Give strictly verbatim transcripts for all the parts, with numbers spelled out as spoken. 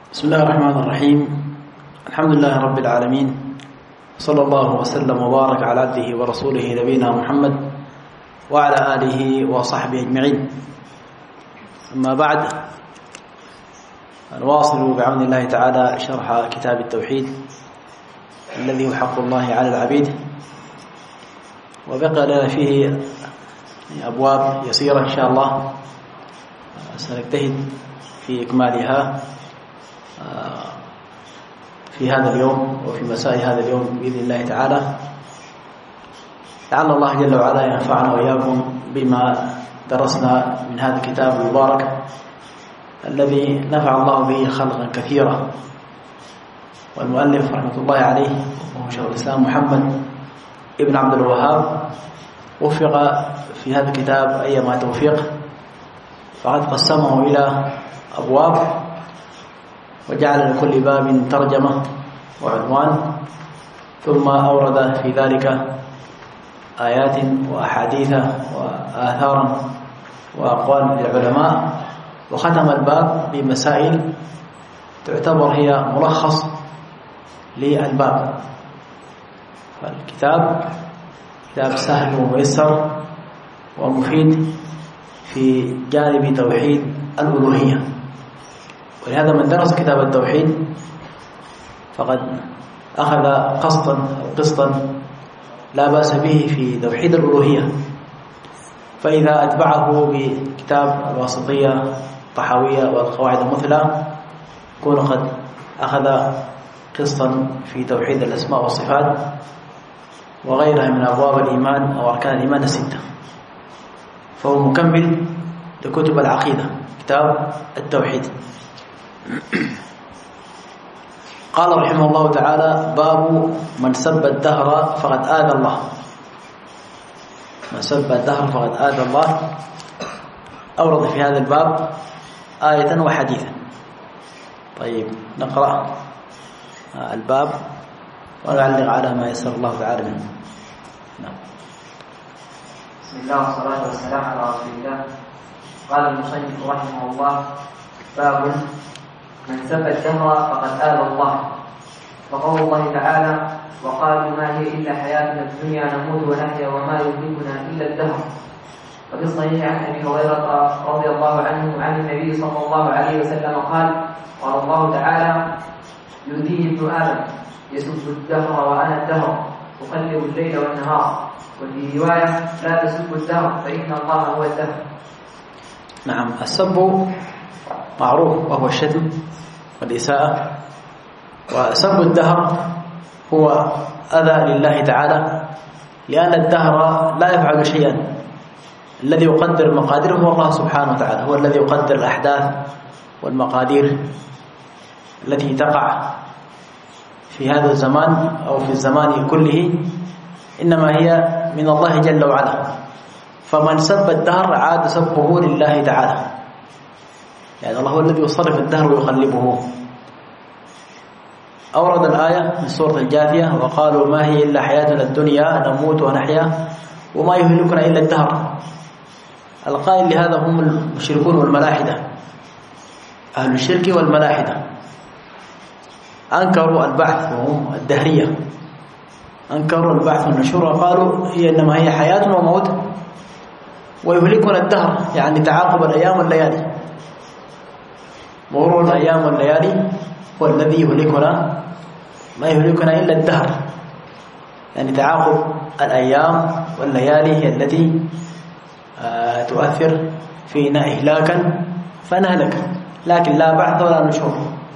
بسم الله الرحمن الرحيم. الحمد لله رب العالمين، صلى الله وسلم وبارك على عبده ورسوله نبينا محمد وعلى آله وصحبه أجمعين. أما بعد، نواصل بعون الله تعالى شرح كتاب التوحيد الذي هو حق الله على العبيد، وبقى لنا فيه أبواب يسيرة إن شاء الله سنجتهد في إكمالها في هذا اليوم وفي مساء هذا اليوم بإذن الله تعالى. لعل الله جل وعلا ينفعنا وإياكم بما درسنا من هذا الكتاب المبارك الذي نفع الله به خلقا كثيرا. والمؤلف رحمة الله عليه وهو شيخ الإسلام محمد ابن عبد الوهاب وفق في هذا الكتاب أيما توفيق، فقد قسمه إلى أبواب وجعل لكل باب ترجمة وعنوان، ثم أورد في ذلك آيات وأحاديث وآثارا وأقوال للعلماء، وختم الباب بمسائل تعتبر هي ملخص للباب. فالكتاب كتاب سهل وميسر ومفيد في جانب توحيد الألوهية، ولهذا من درس كتاب التوحيد فقد أخذ قسطا أو قسطا لا بأس به في توحيد الألوهية. فإذا أتبعه بكتاب الواسطية الطحاوية والقواعد المثلى يكون قد أخذ قسطا في توحيد الأسماء والصفات وغيرها من أبواب الإيمان أو أركان الإيمان الستة، فهو مكمل لكتب العقيدة كتاب التوحيد. قال رحمه الله تعالى: باب من سب الدهر فقد آذى الله. من سب الدهر فقد آذى الله. أورد في هذا الباب آية وحديثا. طيب، نقرأ الباب ونعلق على ما يسر الله تعالى منه. نعم. بسم الله والصلاة والسلام على رسول الله. قال المصنف رحمه الله: باب من سب الدهر فقد آذى الله. وقول الله تعالى: وقالوا ما هي إلا حياتنا الدنيا نموت ونحيا وما يهلكنا إلا الدهر. وفي الصحيح عن أبي هريرة رضي الله عنه عن النبي صلى الله عليه وسلم قال: قال الله تعالى: يؤذيه ابن آدم يسب الدهر وأنا الدهر أقلب الليل والنهار. وفي رواية: لا تسبوا الدهر فإن الله هو الدهر. نعم، السب معروف وهو الشتم والإساءة، وسب الدهر هو أذى لله تعالى، لأن الدهر لا يفعل شيئا. الذي يقدر مقاديره هو الله سبحانه وتعالى، هو الذي يقدر الأحداث والمقادير التي تقع في هذا الزمان أو في الزمان كله، إنما هي من الله جل وعلا. فمن سب الدهر عاد سبه لله تعالى، يعني الله هو الذي يصرف الدهر ويقلبه. أورد الآية من سورة الجاثية: وقالوا ما هي إلا حياتنا الدنيا نموت ونحيا وما يهلكنا إلا الدهر. القائل لهذا هم المشركون والملاحدة، أهل الشرك والملاحدة أنكروا البعث، وهم الدهرية أنكروا البعث والنشور، وقالوا هي إنما هي حياة وموت ويهلكنا الدهر، يعني تعاقب الأيام والليالي، مرور الأيام والليالي هو الذي يهلكنا، ما يهلكنا إلا الدهر، يعني تعاقب الأيام والليالي هي التي آه تؤثر فينا إهلاكا فنهلك، لكن لا بعث ولا نشور.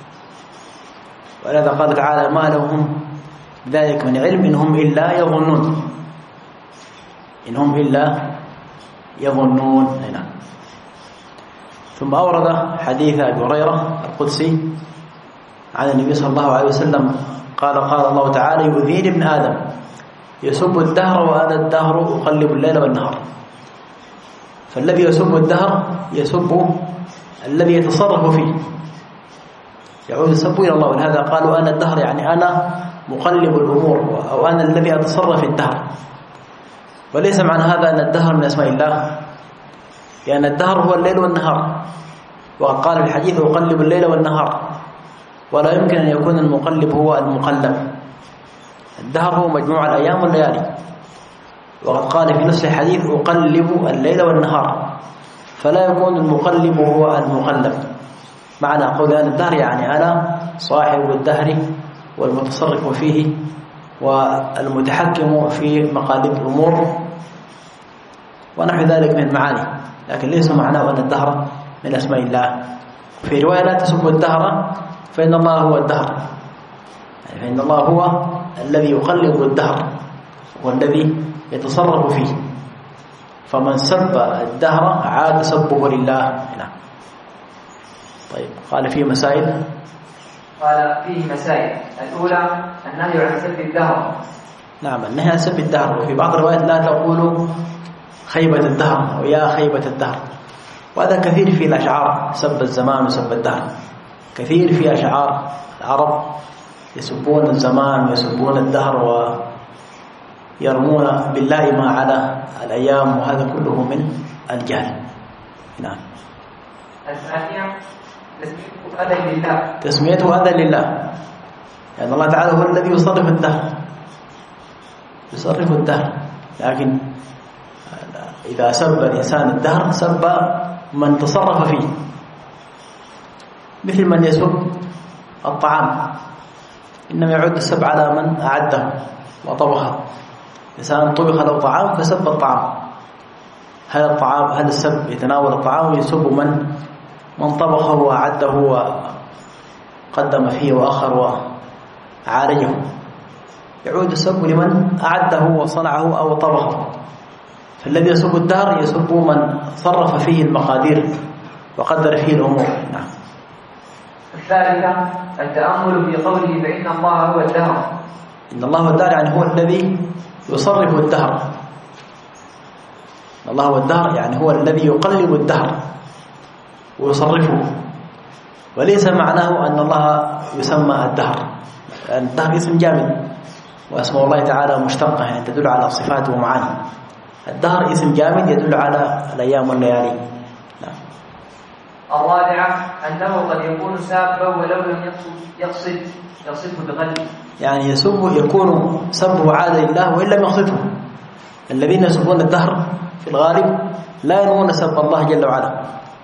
ولذا قال تعالى: ما لهم ذلك من علم إنهم إلا يظنون، إنهم إلا يظنون. هنا ثم أورد حديث أبي هريرة القدسي عن النبي صلى الله عليه وسلم قال: قال الله تعالى: يؤذيني ابن آدم يسب الدهر وأنا الدهر أقلب الليل والنهار. فالذي يسب الدهر يسب الذي يتصرف فيه، يعود السب إلى الله. ولهذا قالوا أنا الدهر، يعني أنا مقلب الأمور، أو أنا الذي أتصرف الدهر. وليس معنى هذا أن الدهر من أسماء الله، لأن الدهر هو الليل والنهار، وقد قال في الحديث: أقلب الليل والنهار. ولا يمكن أن يكون المقلب هو المقلب. الدهر هو مجموع الأيام والليالي، وقد قال في نفس الحديث أقلب الليل والنهار، فلا يكون المقلب هو المقلب. معنى قول أن الدهر يعني أنا صاحب الدهر والمتصرف فيه والمتحكم في مقاليد الأمور ونحو ذلك من المعاني، لكن ليس معناه أن الدهر من أسماء الله. في رواية لا تسبوا الدهر فإن الله هو الدهر، فإن الله هو الذي يقلب الدهر والذي يتصرف فيه، فمن سب الدهر عاد سبه لله. نعم. طيب، قال فيه مسائل. قال فيه مسائل. الأولى النهي عن سب الدهر. نعم، النهي عن سب الدهر. وفي بعض الروايات لا تقولوا خيبة الدهر أو يا خيبة الدهر، وهذا كثير في الأشعار، سب الزمان وسب الدهر كثير في أشعار العرب، يسبون الزمان ويسبون الدهر ويرمون بالله ما على الأيام، وهذا كله من الجهل. نعم. الثانية تسميته أذى لله. تسميته أذى لله، يعني الله تعالى هو الذي يصرف الدهر، يصرف الدهر، لكن إذا سب الإنسان الدهر سب من تصرف فيه، مثل من يسب الطعام، إنما يعد السب على من أعده وطبخه. إنسان طبخ له طعام فسب الطعام، هل الطعام هل السب يتناول الطعام ويسب من من طبخه وأعده وقدم فيه وأخر وعالجه؟ يعود السب لمن أعده وصنعه أو طبخه. فالذي يسب الدهر يسب من صرف فيه المقادير وقدر فيه الأمور. نعم. الثالثة التأمل في قوله فإن الله هو الدهر. إن الله هو الدهر يعني هو الذي يصرف الدهر. الله هو الدهر يعني هو الذي يقلب الدهر ويصرفه، وليس معناه أن الله يسمى الدهر. الدهر اسم جامد، واسم الله تعالى مشتقة يعني تدل على صفاته ومعاني. الدهر اسم جامد يدل على الأيام والليالي. نعم. الرابعة أنه قد يكون سابا ولو لم يقصد يقصده بقلبه، يعني يسب يكون سبه عادة لله وإن لم يقصده. الذين يسبون الدهر في الغالب لا ينوون سب الله جل وعلا،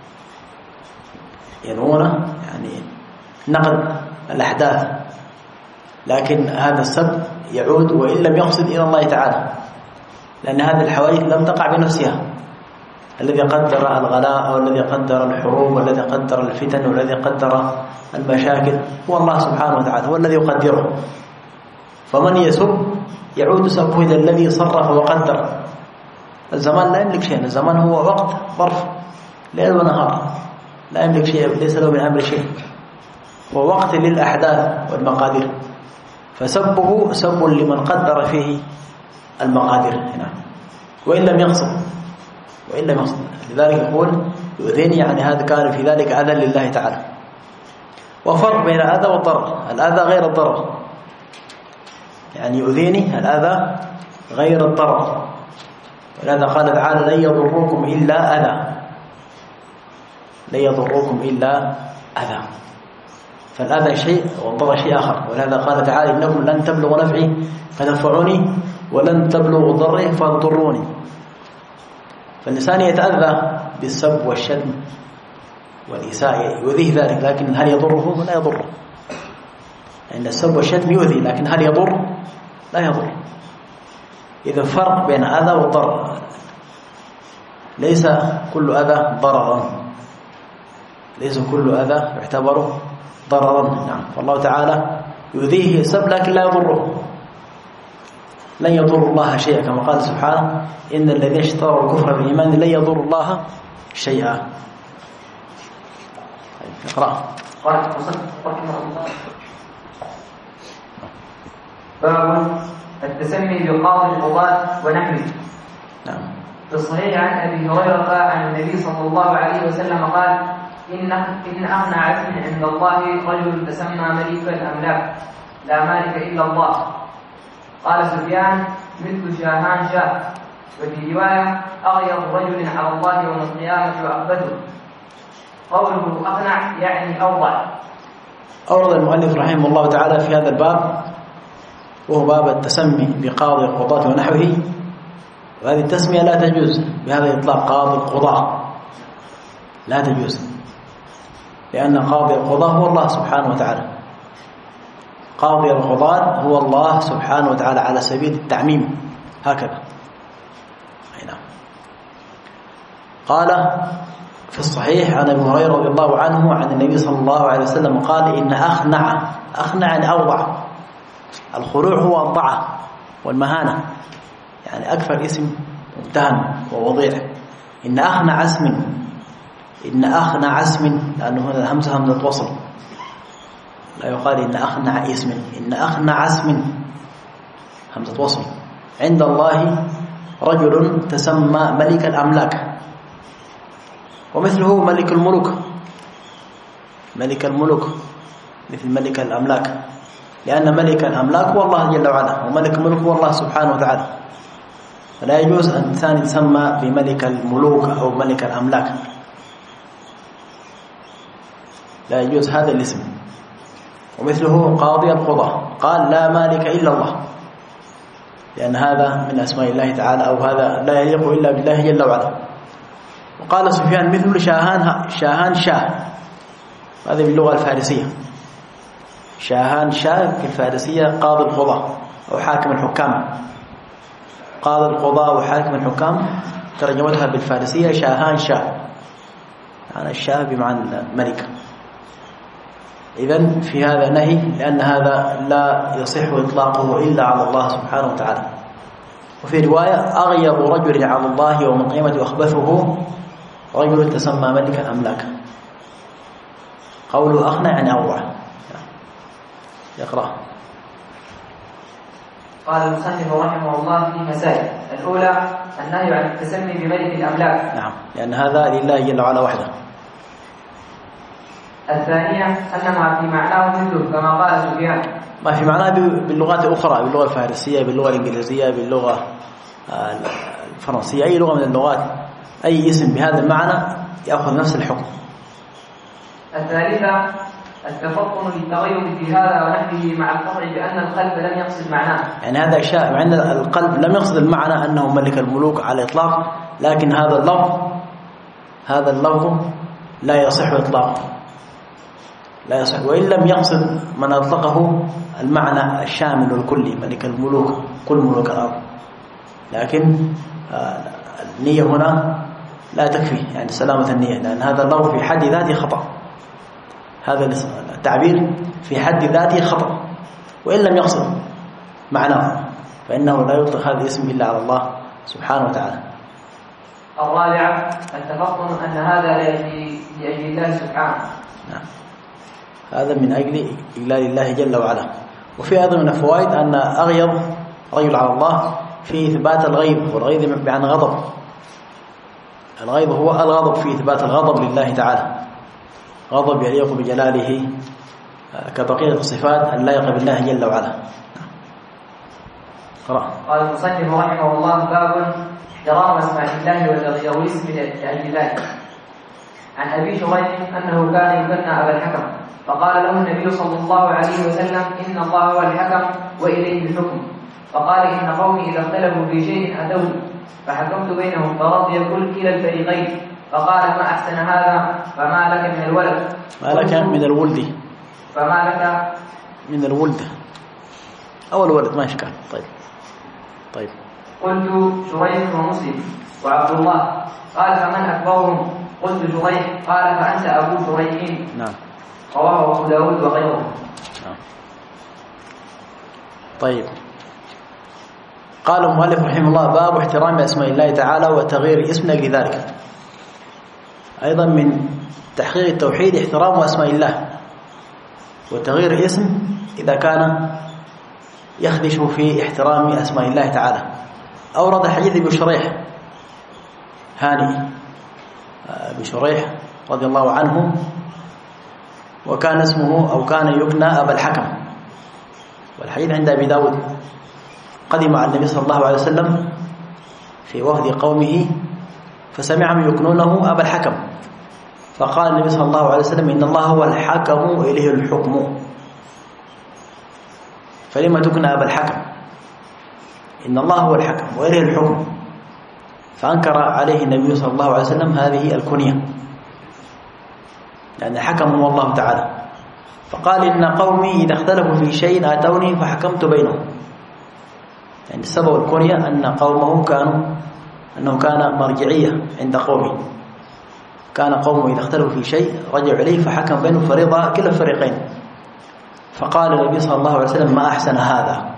ينوون يعني نقد الأحداث، لكن هذا السب يعود وإن لم يقصد إلى الله تعالى، لأن هذه الحوادث لم تقع بنفسها. الذي قدر الغلاء والذي قدر الحروب والذي قدر الفتن والذي قدر المشاكل هو الله سبحانه وتعالى، هو الذي يقدره. فمن يسب يعود سبه إلى الذي صرف وقدر. الزمان لا يملك شيء، الزمان هو وقت ظرف ليل ونهار، لا يملك شيء، ليس له من أمر شيء، هو وقت للأحداث والمقادير، فسبه سب لمن قدر فيه المقادير هنا وإن لم يقصد وإن لم يقصد. لذلك يقول يؤذيني، يعني هذا كان في ذلك أذى لله تعالى. وفرق بين الأذى والضرر. الأذى غير الضرر، يعني يؤذيني الأذى غير الضرر، ولهذا قال تعالى لن يضركم إلا أذى، لن يضركم إلا أذى. فالأذى شيء والضرر شيء آخر، ولهذا قال تعالى إنكم لن تبلغوا نفعي فتنفعوني ولن تبلغوا ضري فتضروني. فالإنسان يتأذى بالسب والشتم والإساءة، يؤذيه ذلك، لكن هل يضره؟ لا يضره. لأن السب والشتم يؤذي، لكن هل يضر؟ لا يضر. إذا فرق بين أذى والضرر، ليس كل أذى ضررا، ليس كل أذى يعتبر ضررا. نعم. فالله تعالى يؤذيه السب لكن لا يضره، لن يضر الله شيئا، كما قال سبحانه إن الذين اشتروا الكفر بالإيمان لن يضر الله شيئا. اقرأ. قال المصنف رحمه الله باب التسمي بقاضي القضاة ونحوه. نعم. في الصحيح عن أبي هريرة عن النبي صلى الله عليه وسلم قال إن إن أغنى عبد عند الله رجل تسمى مليك الأملاك لا مالك إلا الله. قال سفيان مثل شاهان شاه. وفي رواية أغيظ رجل على الله يوم القيامة وأقبته. قوله أقنع يعني أوضع. أورد المؤلف رحمه الله تعالى في هذا الباب، وهو باب التسمي بقاضي القضاة ونحوه، وهذه التسمية لا تجوز بهذا الإطلاق، قاضي القضاة لا تجوز، لأن قاضي القضاة هو الله سبحانه وتعالى. قاضي القضاة هو الله سبحانه وتعالى على سبيل التعميم هكذا. نعم. قال في الصحيح عن ابي هريره رضي الله عنه عن النبي صلى الله عليه وسلم قال: إن أخنع، أخنع يعني أوضع، الخلوع هو الضعة والمهانة، يعني أكثر اسم ممتهن ووضيع. إن أخنع اسم، إن أخنع اسم، لأنه هنا الهمزة همزة وصل، لا يقال إن أخنع اسم، إن أخنع اسم همزة وصل. عند الله رجل تسمى ملك الأملاك، ومثله ملك الملوك، ملك الملوك مثل ملك الأملاك، لأن ملك الأملاك هو الله جل وعلا، وملك الملوك هو الله سبحانه وتعالى، فلا يجوز أن إنسان يسمى بملك الملوك أو ملك الأملاك، لا يجوز هذا الاسم. ومثله قاضي القضاة، قال: لا مالك إلا الله، لأن هذا من أسماء الله تعالى، أو هذا لا يليق إلا بالله جل وعلا. وقال سفيان: مثل شاهان، شاهان شاه، هذا باللغة الفارسية، شاهان شاه في الفارسية قاضي القضاة أو حاكم الحكام، قاضي القضاة وحاكم الحكام ترجمتها بالفارسية شاهان شاه، يعني الشاه بمعنى الملك. إذن في هذا نهي، لأن هذا لا يصح إطلاقه إلا على الله سبحانه وتعالى. وفي رواية: أغيب رجل على الله يوم القيامة وأخبثه رجل تسمى ملك الأملاك. قوله أخنع يعني أوضع. يقرأ. قال المصنف رحمه الله في مسائل: الأولى النهي عن التسمي بملك الأملاك، نعم، لأن هذا لله جل وعلا وحده. الثانية أن ما في معناه مثله كما قال سفيان، ما في معناه باللغات الأخرى، باللغة الفارسية، باللغة الإنجليزية، باللغة الفرنسية، أي لغة من اللغات، أي اسم بهذا المعنى يأخذ نفس الحكم. الثالثة التفطن للتغير في هذا ونحوه مع القطع بأن القلب لم يقصد معناه، يعني هذا أشياء عند القلب لم يقصد المعنى أنه ملك الملوك على الإطلاق، لكن هذا اللفظ هذا اللفظ لا يصح إطلاقه، لا يصح، وإن لم يقصد من أطلقه المعنى الشامل الكلي ملك الملوك كل ملوك الأرض، لكن النية هنا لا تكفي، يعني سلامة النية، لأن هذا اللفظ في حد ذاته خطأ، هذا التعبير في حد ذاته خطأ، وإن لم يقصد معناه فإنه لا يطلق هذا الاسم إلا على الله سبحانه وتعالى. الرابعة التفطن أن هذا لأجل الله سبحانه، نعم، هذا من أجل إجلال الله جل وعلا. وفي أيضا من الفوائد أن أغيظ رجل على الله في إثبات الغيظ، والغيظ بمعنى غضب، الغيظ هو الغضب في إثبات الغضب لله تعالى، غضب يليق بجلاله كبقية الصفات اللائقة بالله جل وعلا. قرأ. قال المصنف رحمه الله: باب احترام اسماء الله وتغيير اسم لأجل ذلك. عن أبي شريح أنه كان يكنى أبا الحكم، فقال له النبي صلى الله عليه وسلم: إن الله هو الحكم وإليه الحكم. فقال: إن قومي إذا اختلفوا في شيء أتوني فحكمت بينهم فرضي كل كلا الفريقين. فقال: ما أحسن هذا، فما لك من الولد، ما لك من الولد، فما لك من الولد أو الولد، ما إشكال. طيب طيب قلت: شريح ومسلم وعبد الله. قال: فمن أكبرهم؟ قلت: شريح. قال: فأنت أبو شريح. نعم. رواه أبو داود وغيره. نعم. طيب. قال المؤلف رحمه الله: باب احترام أسماء الله تعالى وتغيير اسم لأجل ذلك. أيضا من تحقيق التوحيد احترام أسماء الله، وتغيير اسم إذا كان يخدش في احترام أسماء الله تعالى. أورد حديث ابن شريح هاني ابن شريح رضي الله عنه، وكان اسمه أو كان يكنى أبا الحكم، والحديث عند أبي داود. قدم على النبي صلى الله عليه وسلم في وفد قومه فسمعهم يكنونه أبا الحكم، فقال النبي صلى الله عليه وسلم: إن الله هو الحكم وإليه الحكم. فلما تكنى أبا الحكم؟ إن الله هو الحكم وإليه الحكم. فأنكر عليه النبي صلى الله عليه وسلم هذه الكنية، لأن الحكم هو الله تعالى. فقال إن قومي إذا اختلفوا في شيء آتوني فحكمت بينهم. يعني السبب الكنية أن قومه كانوا أنه كان مرجعية عند قومه، كان قومه إذا اختلفوا في شيء رجعوا إليه فحكم بينهم فرضا كلا الفريقين. فقال النبي صلى الله عليه وسلم ما أحسن هذا.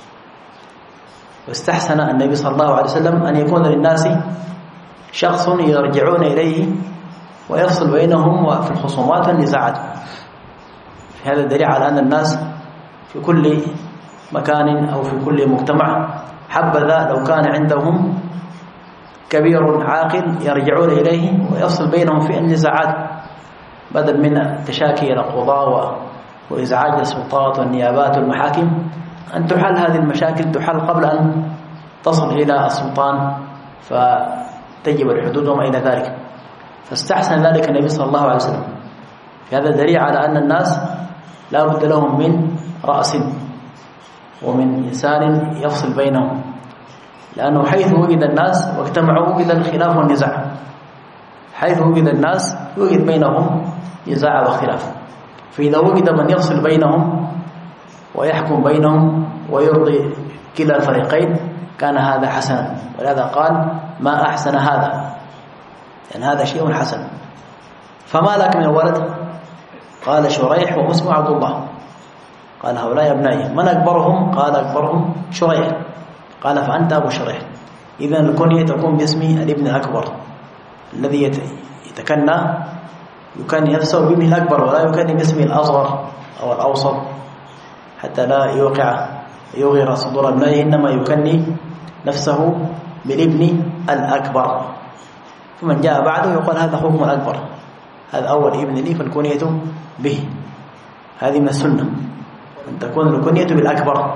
واستحسن النبي صلى الله عليه وسلم أن يكون للناس شخص يرجعون إليه ويفصل بينهم وفي الخصومات والنزاعات. في هذا دليل على أن الناس في كل مكان أو في كل مجتمع حبذا لو كان عندهم كبير عاقل يرجعون إليه ويفصل بينهم في النزاعات، بدل من التشاكي إلى القضاء وإزعاج السلطات والنيابات والمحاكم، أن تحل هذه المشاكل تحل قبل أن تصل إلى السلطان فتجب الحدود وما إلى ذلك. فاستحسن ذلك النبي صلى الله عليه وسلم. في هذا دليل على أن الناس لا بد لهم من رأس ومن إنسان يفصل بينهم، لأنه حيث وجد الناس واجتمعوا وجد الخلاف والنزاع، حيث وجد الناس وجد بينهم نزاع واختلاف. فإذا وجد من يفصل بينهم ويحكم بينهم ويرضي كلا الفريقين كان هذا حسنا. ولهذا قال ما أحسن هذا، لأن يعني هذا شيء حسن. فما لك من الولد؟ قال شريح واسمه عبد الله. قال هؤلاء أبنائي. من أكبرهم؟ قال أكبرهم شريح. قال فأنت أبو شريح. إذن الكنية تكون باسم الابن الأكبر الذي يتكنى يكني نفسه بابنه الأكبر ولا يكني باسمه الأصغر أو الأوسط حتى لا يوقع يغير صدور ابنائه، إنما يكني نفسه بالابن الأكبر. فمن جاء بعده يقول هذا حكم الأكبر، هذا أول ابن لي فالكنية به. هذه من السنة أن تكون الكنية بالأكبر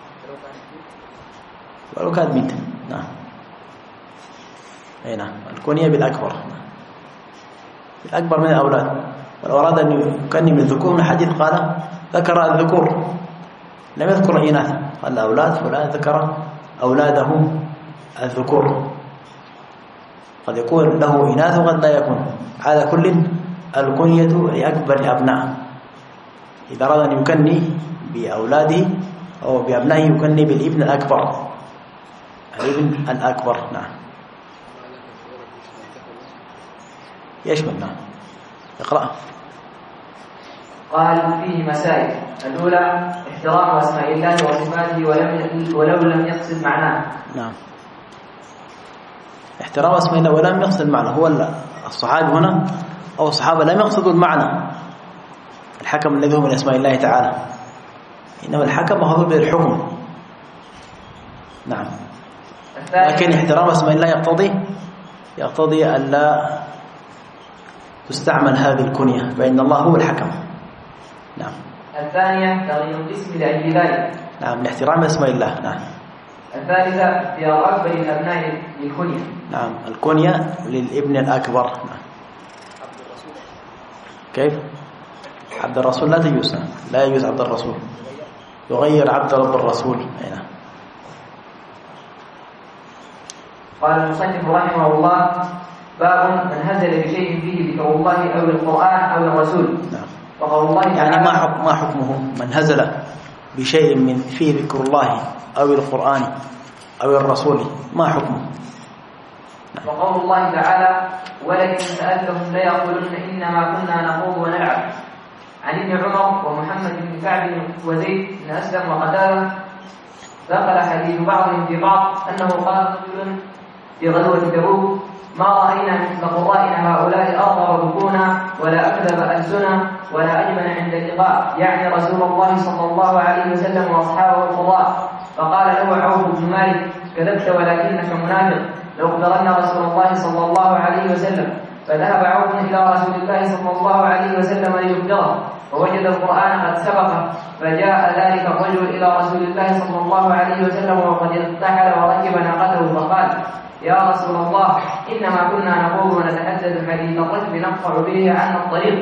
ولو كانت بنت. نعم أي نعم الكنية بالأكبر، بالأكبر من الأولاد. ولو أراد أن يكني من الذكور من حديث قال ذكر الذكور لم يذكر الإناث، قال الأولاد فلان ذكر أولاده الذكور. قد يكون له إناث وقد لا يكون. على كل الكنية لأكبر الأبناء. إذا أراد أن يكني بأولاده أو بأبنائه يكني بالابن الأكبر، الابن الأكبر. نعم يشمل. نعم اقرأ. قال فيه مسائل. الأولى احترام أسماء الله وصفاته ولم ولو لم يقصد معناه. نعم احترام أسماء الله ولم يقصد معناه. هو الصحابة هنا أو الصحابة لم يقصدوا المعنى الحكم الذي هو من أسماء الله تعالى، إنما الحكم مأخوذ بالحكم. نعم لكن احترام أسماء الله يقتضي يقتضي أن لا تستعمل هذه الكنية، فإن الله هو الحكم. نعم. الثانية تغيير الاسم لأجل ذلك. نعم لاحترام اسماء الله. نعم. الثالثة اختيار أكبر الأبناء للكنية. نعم الكنية للابن الأكبر. نعم. كيف؟ عبد الرسول لا تجوز، لا يجوز عبد الرسول، يغير عبد رب الرسول. نعم. قال المصنف رحمه الله باب من هزل بشيء فيه ذكر الله أو القرآن أو الرسول. نعم. وقول الله يعني ما حكم ما حكمه من هزل بشيء من فيه ذكر الله أو القرآن أو الرسول، ما حكمه؟ نعم. وقول الله تعالى ولئن سألتهم ليقولن إنما كنا نخوض ونلعب. عن ابن عمر ومحمد بن كعب وزيد بن أسلم وقتادة دخل حديث بعضهم في بعض أنه قال رجل في غزوة تبوك ما رأينا مثل قرائنا هؤلاء أرضى بكونا ولا أكذب ألسنا ولا أجمل عند اللقاء، يعني رسول الله صلى الله عليه وسلم وأصحابه القضاء. فقال له عوف بن مالك كذبت ولكنك منافق، لو اخبرن رسول الله صلى الله عليه وسلم. فذهب عوف إلى رسول الله صلى الله عليه وسلم ليخبره، فوجد القرآن قد سبقه، فجاء ذلك الرجل إلى رسول الله صلى الله عليه وسلم وقد ارتحل وركب ناقته فقال يا رسول الله إنما كنا نقول ونتحدث حديث الركب نقطع به عن الطريق،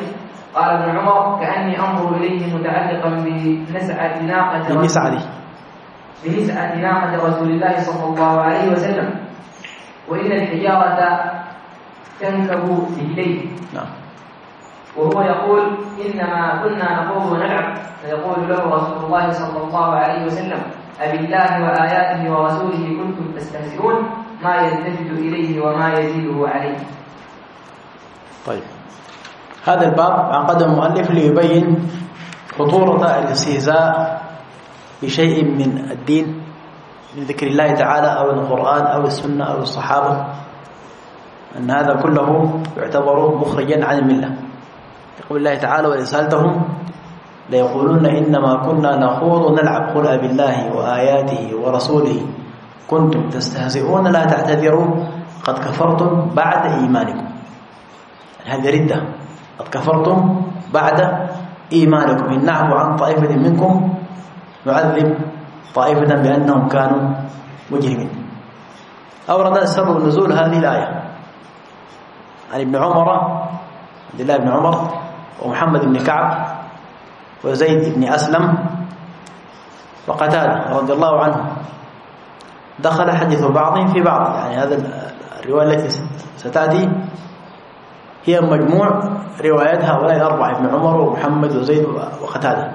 قال ابن عمر كأني أنظر إليه متعلقا بنسعة ناقة بنسعة بنسعة ناقة رسول الله صلى الله عليه وسلم، وإن الحجارة تنكب رجليه. نعم. وهو يقول إنما كنا نخوض ونلعب، فيقول له رسول الله صلى الله عليه وسلم أبالله وآياته ورسوله كنتم تستهزئون، ما يلتفت إليه وما يزيده عليه. طيب، هذا الباب عقده المؤلف ليبين خطورة الاستهزاء بشيء من الدين من ذكر الله تعالى أو القرآن أو السنة أو الصحابة، أن هذا كله يعتبر مخرجا عن الملة. يقول الله تعالى وإن سألتهم ليقولون إنما كنا نخوض ونلعب قل أبالله وآياته ورسوله كنتم تستهزئون لا تعتذروا قد كفرتم بعد إيمانكم. هذه ردة، قد كفرتم بعد إيمانكم، إن نعفو عن طائفة منكم نعذب طائفة بأنهم كانوا مجرمين. أورد سبب نزول هذه الآية عن ابن عمر عبد الله بن عمر ومحمد بن كعب وزيد بن أسلم وقتادة رضي الله عنهم، دخل حديث بعضهم في بعض. يعني هذا الرواية التي ستأتي هي مجموع روايات هؤلاء الأربعة، ابن عمر ومحمد وزيد وقتادة.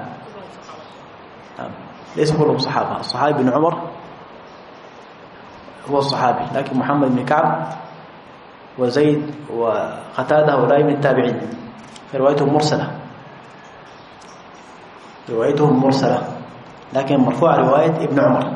ليس كلهم صحابة، الصحابي بن عمر هو الصحابي، لكن محمد بن كعب وزيد وقتادة هؤلاء من التابعين، فروايتهم مرسلة روايتهم مرسلة لكن مرفوع رواية ابن عمر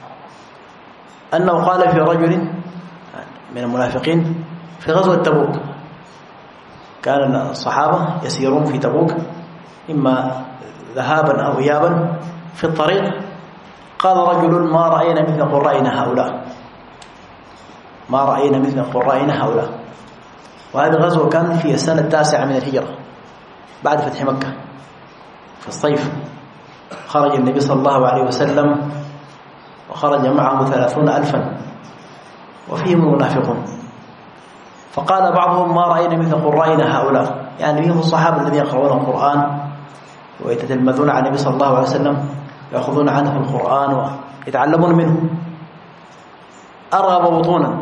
أنه قال في رجل من المنافقين في غزوة تبوك. كان الصحابة يسيرون في تبوك إما ذهابا أو إيابا، في الطريق قال رجل ما رأينا مثل قرائنا هؤلاء ما رأينا مثل قرائنا هؤلاء وهذه الغزوة كانت في السنة التاسعة من الهجرة بعد فتح مكة. في الصيف خرج النبي صلى الله عليه وسلم وخرج معه ثلاثون ألفا وفيهم المنافقون، فقال بعضهم ما رأينا مثل قرائنا هؤلاء، يعني فيهم الصحابة الذين يقرؤون القرآن ويتتلمذون على النبي صلى الله عليه وسلم ويأخذون عنه القرآن ويتعلمون منه. أرغب بطونا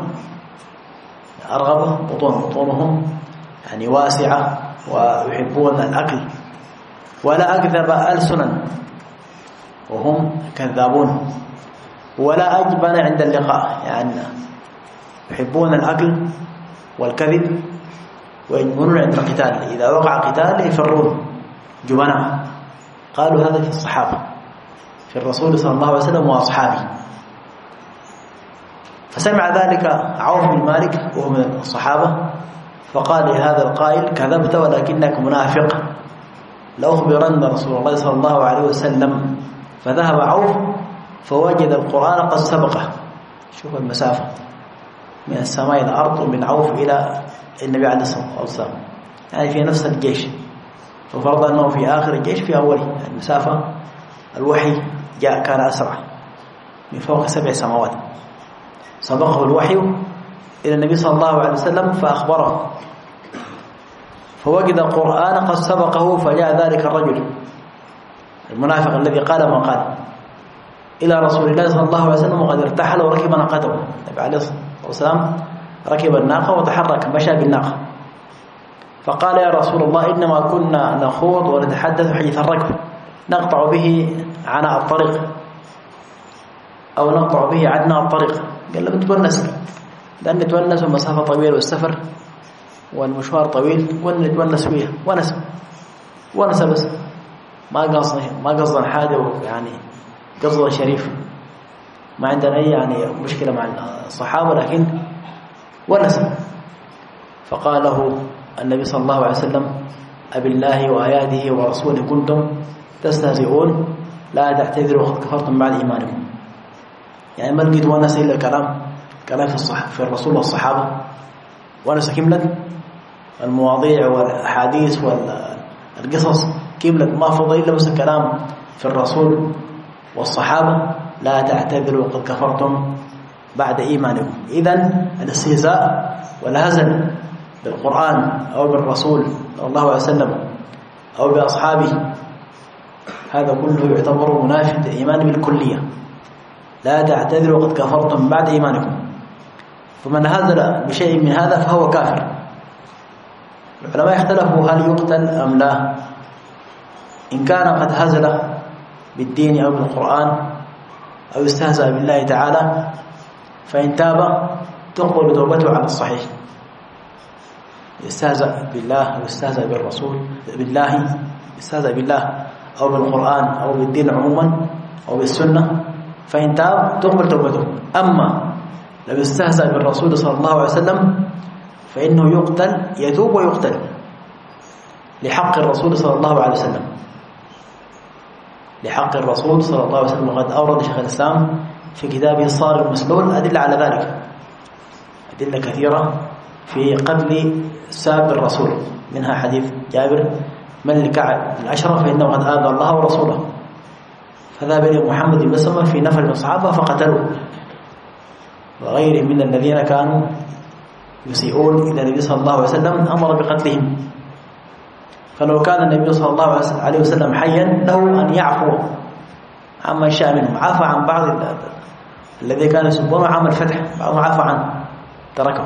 أرغب بطون بطونهم يعني واسعة ويحبون الأكل، ولا أكذب ألسنا وهم كذابون، ولا أجبن عند اللقاء، يعني يحبون الأكل والكذب ويجبنون عند القتال، إذا وقع قتال يفرون جبناء. قالوا هذا في الصحابة، في الرسول صلى الله عليه وسلم وأصحابه. فسمع ذلك عوف بن مالك وهو من الصحابة فقال لهذا القائل كذبت ولكنك منافق، لأخبرن رسول الله صلى الله عليه وسلم. فذهب عوف فوجد القرآن قد سبقه. شوف المسافة من السماء إلى الأرض ومن عوف إلى النبي عليه الصلاة والسلام، يعني في نفس الجيش، ففرض أنه في آخر الجيش في أوله. المسافة الوحي جاء كان أسرع من فوق سبع سماوات، سبقه الوحي إلى النبي صلى الله عليه وسلم فأخبره، فوجد القرآن قد سبقه. فجاء ذلك الرجل المنافق الذي قال ما قال إلى رسول الله صلى الله عليه وسلم وقد ارتحل وركب ناقته. النبي عليه الصلاة والسلام ركب الناقة وتحرك مشى بالناقة، فقال يا رسول الله إنما كنا نخوض ونتحدث حديث الركب نقطع به عناء الطريق أو نقطع به عدناء الطريق. قال له نتونس، لأن نتونس المسافة طويلة والسفر والمشوار طويل، قلنا نتونس فيها ونس ونس بس، ما قصد ما قصد حاجة، يعني قصد شريف، ما عندنا أي يعني مشكلة مع الصحابة، لكن ونس. فقال له النبي صلى الله عليه وسلم أبالله وآياته ورسوله كنتم تستهزئون لا تعتذروا قد كفرتم بعد إيمانكم. يعني ما لقيت ونس إلا الكلام كلام في الصح في الرسول والصحابة، ونس كملت المواضيع والأحاديث والقصص كملت، ما فضل إلا بس الكلام في الرسول والصحابة لا تعتذروا قد كفرتم بعد إيمانكم. إذن الاستهزاء والهزل بالقرآن أو بالرسول صلى الله عليه وسلم أو بأصحابه هذا كله يعتبر منافي الإيمان بالكلية. لا تعتذروا قد كفرتم بعد إيمانكم. فمن هزل بشيء من هذا فهو كافر. العلماء اختلفوا هل يقتل أم لا. إن كان قد هزل بالدين أو بالقرآن أو استهزأ بالله تعالى فإن تاب تقبل توبته على الصحيح. يستهزأ بالله أو يستهزأ بالرسول بالله يستهزأ بالله أو بالقرآن أو بالدين عموما أو بالسنة فإن تاب تقبل توبته. أما لو يستهزأ بالرسول صلى الله عليه وسلم فإنه يقتل يتوب ويقتل لحق الرسول صلى الله عليه وسلم لحق الرسول صلى الله عليه وسلم. وقد أورد شيخ الإسلام في كتابه الصارم المسلول أدلة على ذلك، أدلة كثيرة في قتل ساب الرسول، منها حديث جابر من لكعب الأشرف فإنه قد آذى الله ورسوله، فذهب إلى محمد بن مسلمة في نفر من الصحابة فقتلوه، وغيره من الذين كانوا يسيئون إلى النبي صلى الله عليه وسلم أمر بقتلهم. فلو كان النبي صلى الله عليه وسلم حيا له أن يعفو عما شاء منهم. عفى عن بعض الذي كان يسبونه عام الفتح، بعضهم عفى عنه تركه،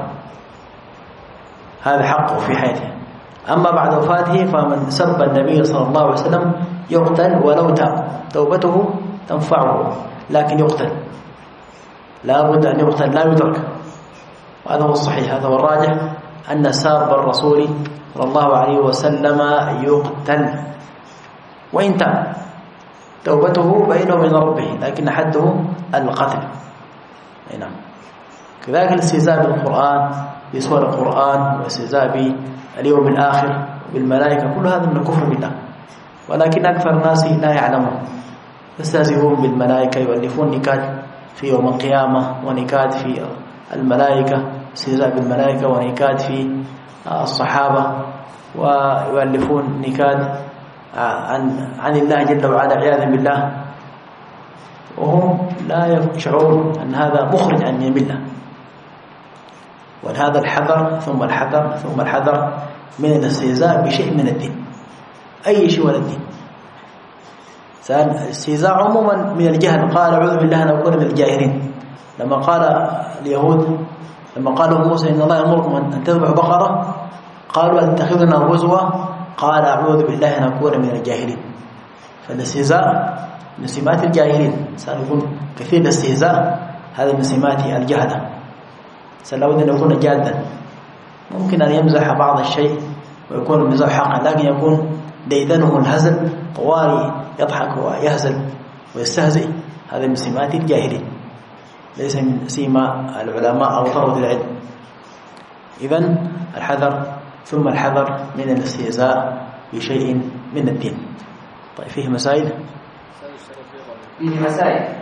هذا حقه في حياته. أما بعد وفاته فمن سب النبي صلى الله عليه وسلم يقتل ولو تاب، توبته تنفعه لكن يقتل، لا بد أن يقتل لا يترك. وهذا هو الصحيح، هذا هو الراجح أن ساب الرسول صلى الله عليه وسلم يقتل وإن تاب، توبته بينه وبين ربه لكن حده القتل. نعم. كذلك الاستهزاء بالقرآن بسور القرآن واستهزاء باليوم الآخر بالملائكة كل هذا من الكفر بالله، ولكن أكثر الناس لا يعلمون. يستهزئون بالملائكة، يؤلفون نكات في يوم القيامة ونكات في الملائكة، استهزاء بالملائكة ونكات في الصحابة، ويؤلفون نكات عن عن الله جل وعلا عياذا بالله، وهم لا يشعرون أن هذا مخرج عن الملة. ولهذا الحذر ثم الحذر ثم الحذر من الاستهزاء بشيء من الدين، أي شيء من الدين. الاستهزاء عموما من الجهل، قال أعوذ بالله أن أكون من الجاهلين. لما قال اليهود لما قالوا موسى إن الله يأمركم أن تذبحوا بقرة قالوا أن تتخذنا هزوا، قال أعوذ بالله أن أكون من الجاهلين. فالاستهزاء من سمات الجاهلين، سيكون كثير الاستهزاء هذا من سمات الجهلة. سلود أن يكون جادا، ممكن أن يمزح بعض الشيء ويكون المزاح حقا، لكن يكون ديدنه الهزل طوالي يضحك ويهزل ويستهزئ، هذا من سمات الجاهلين ليس من سيما العلماء أو طلبة العلم. إذن الحذر ثم الحذر من الاستهزاء بشيء من الدين. طيب فيه مسائل؟ فيه مسائل.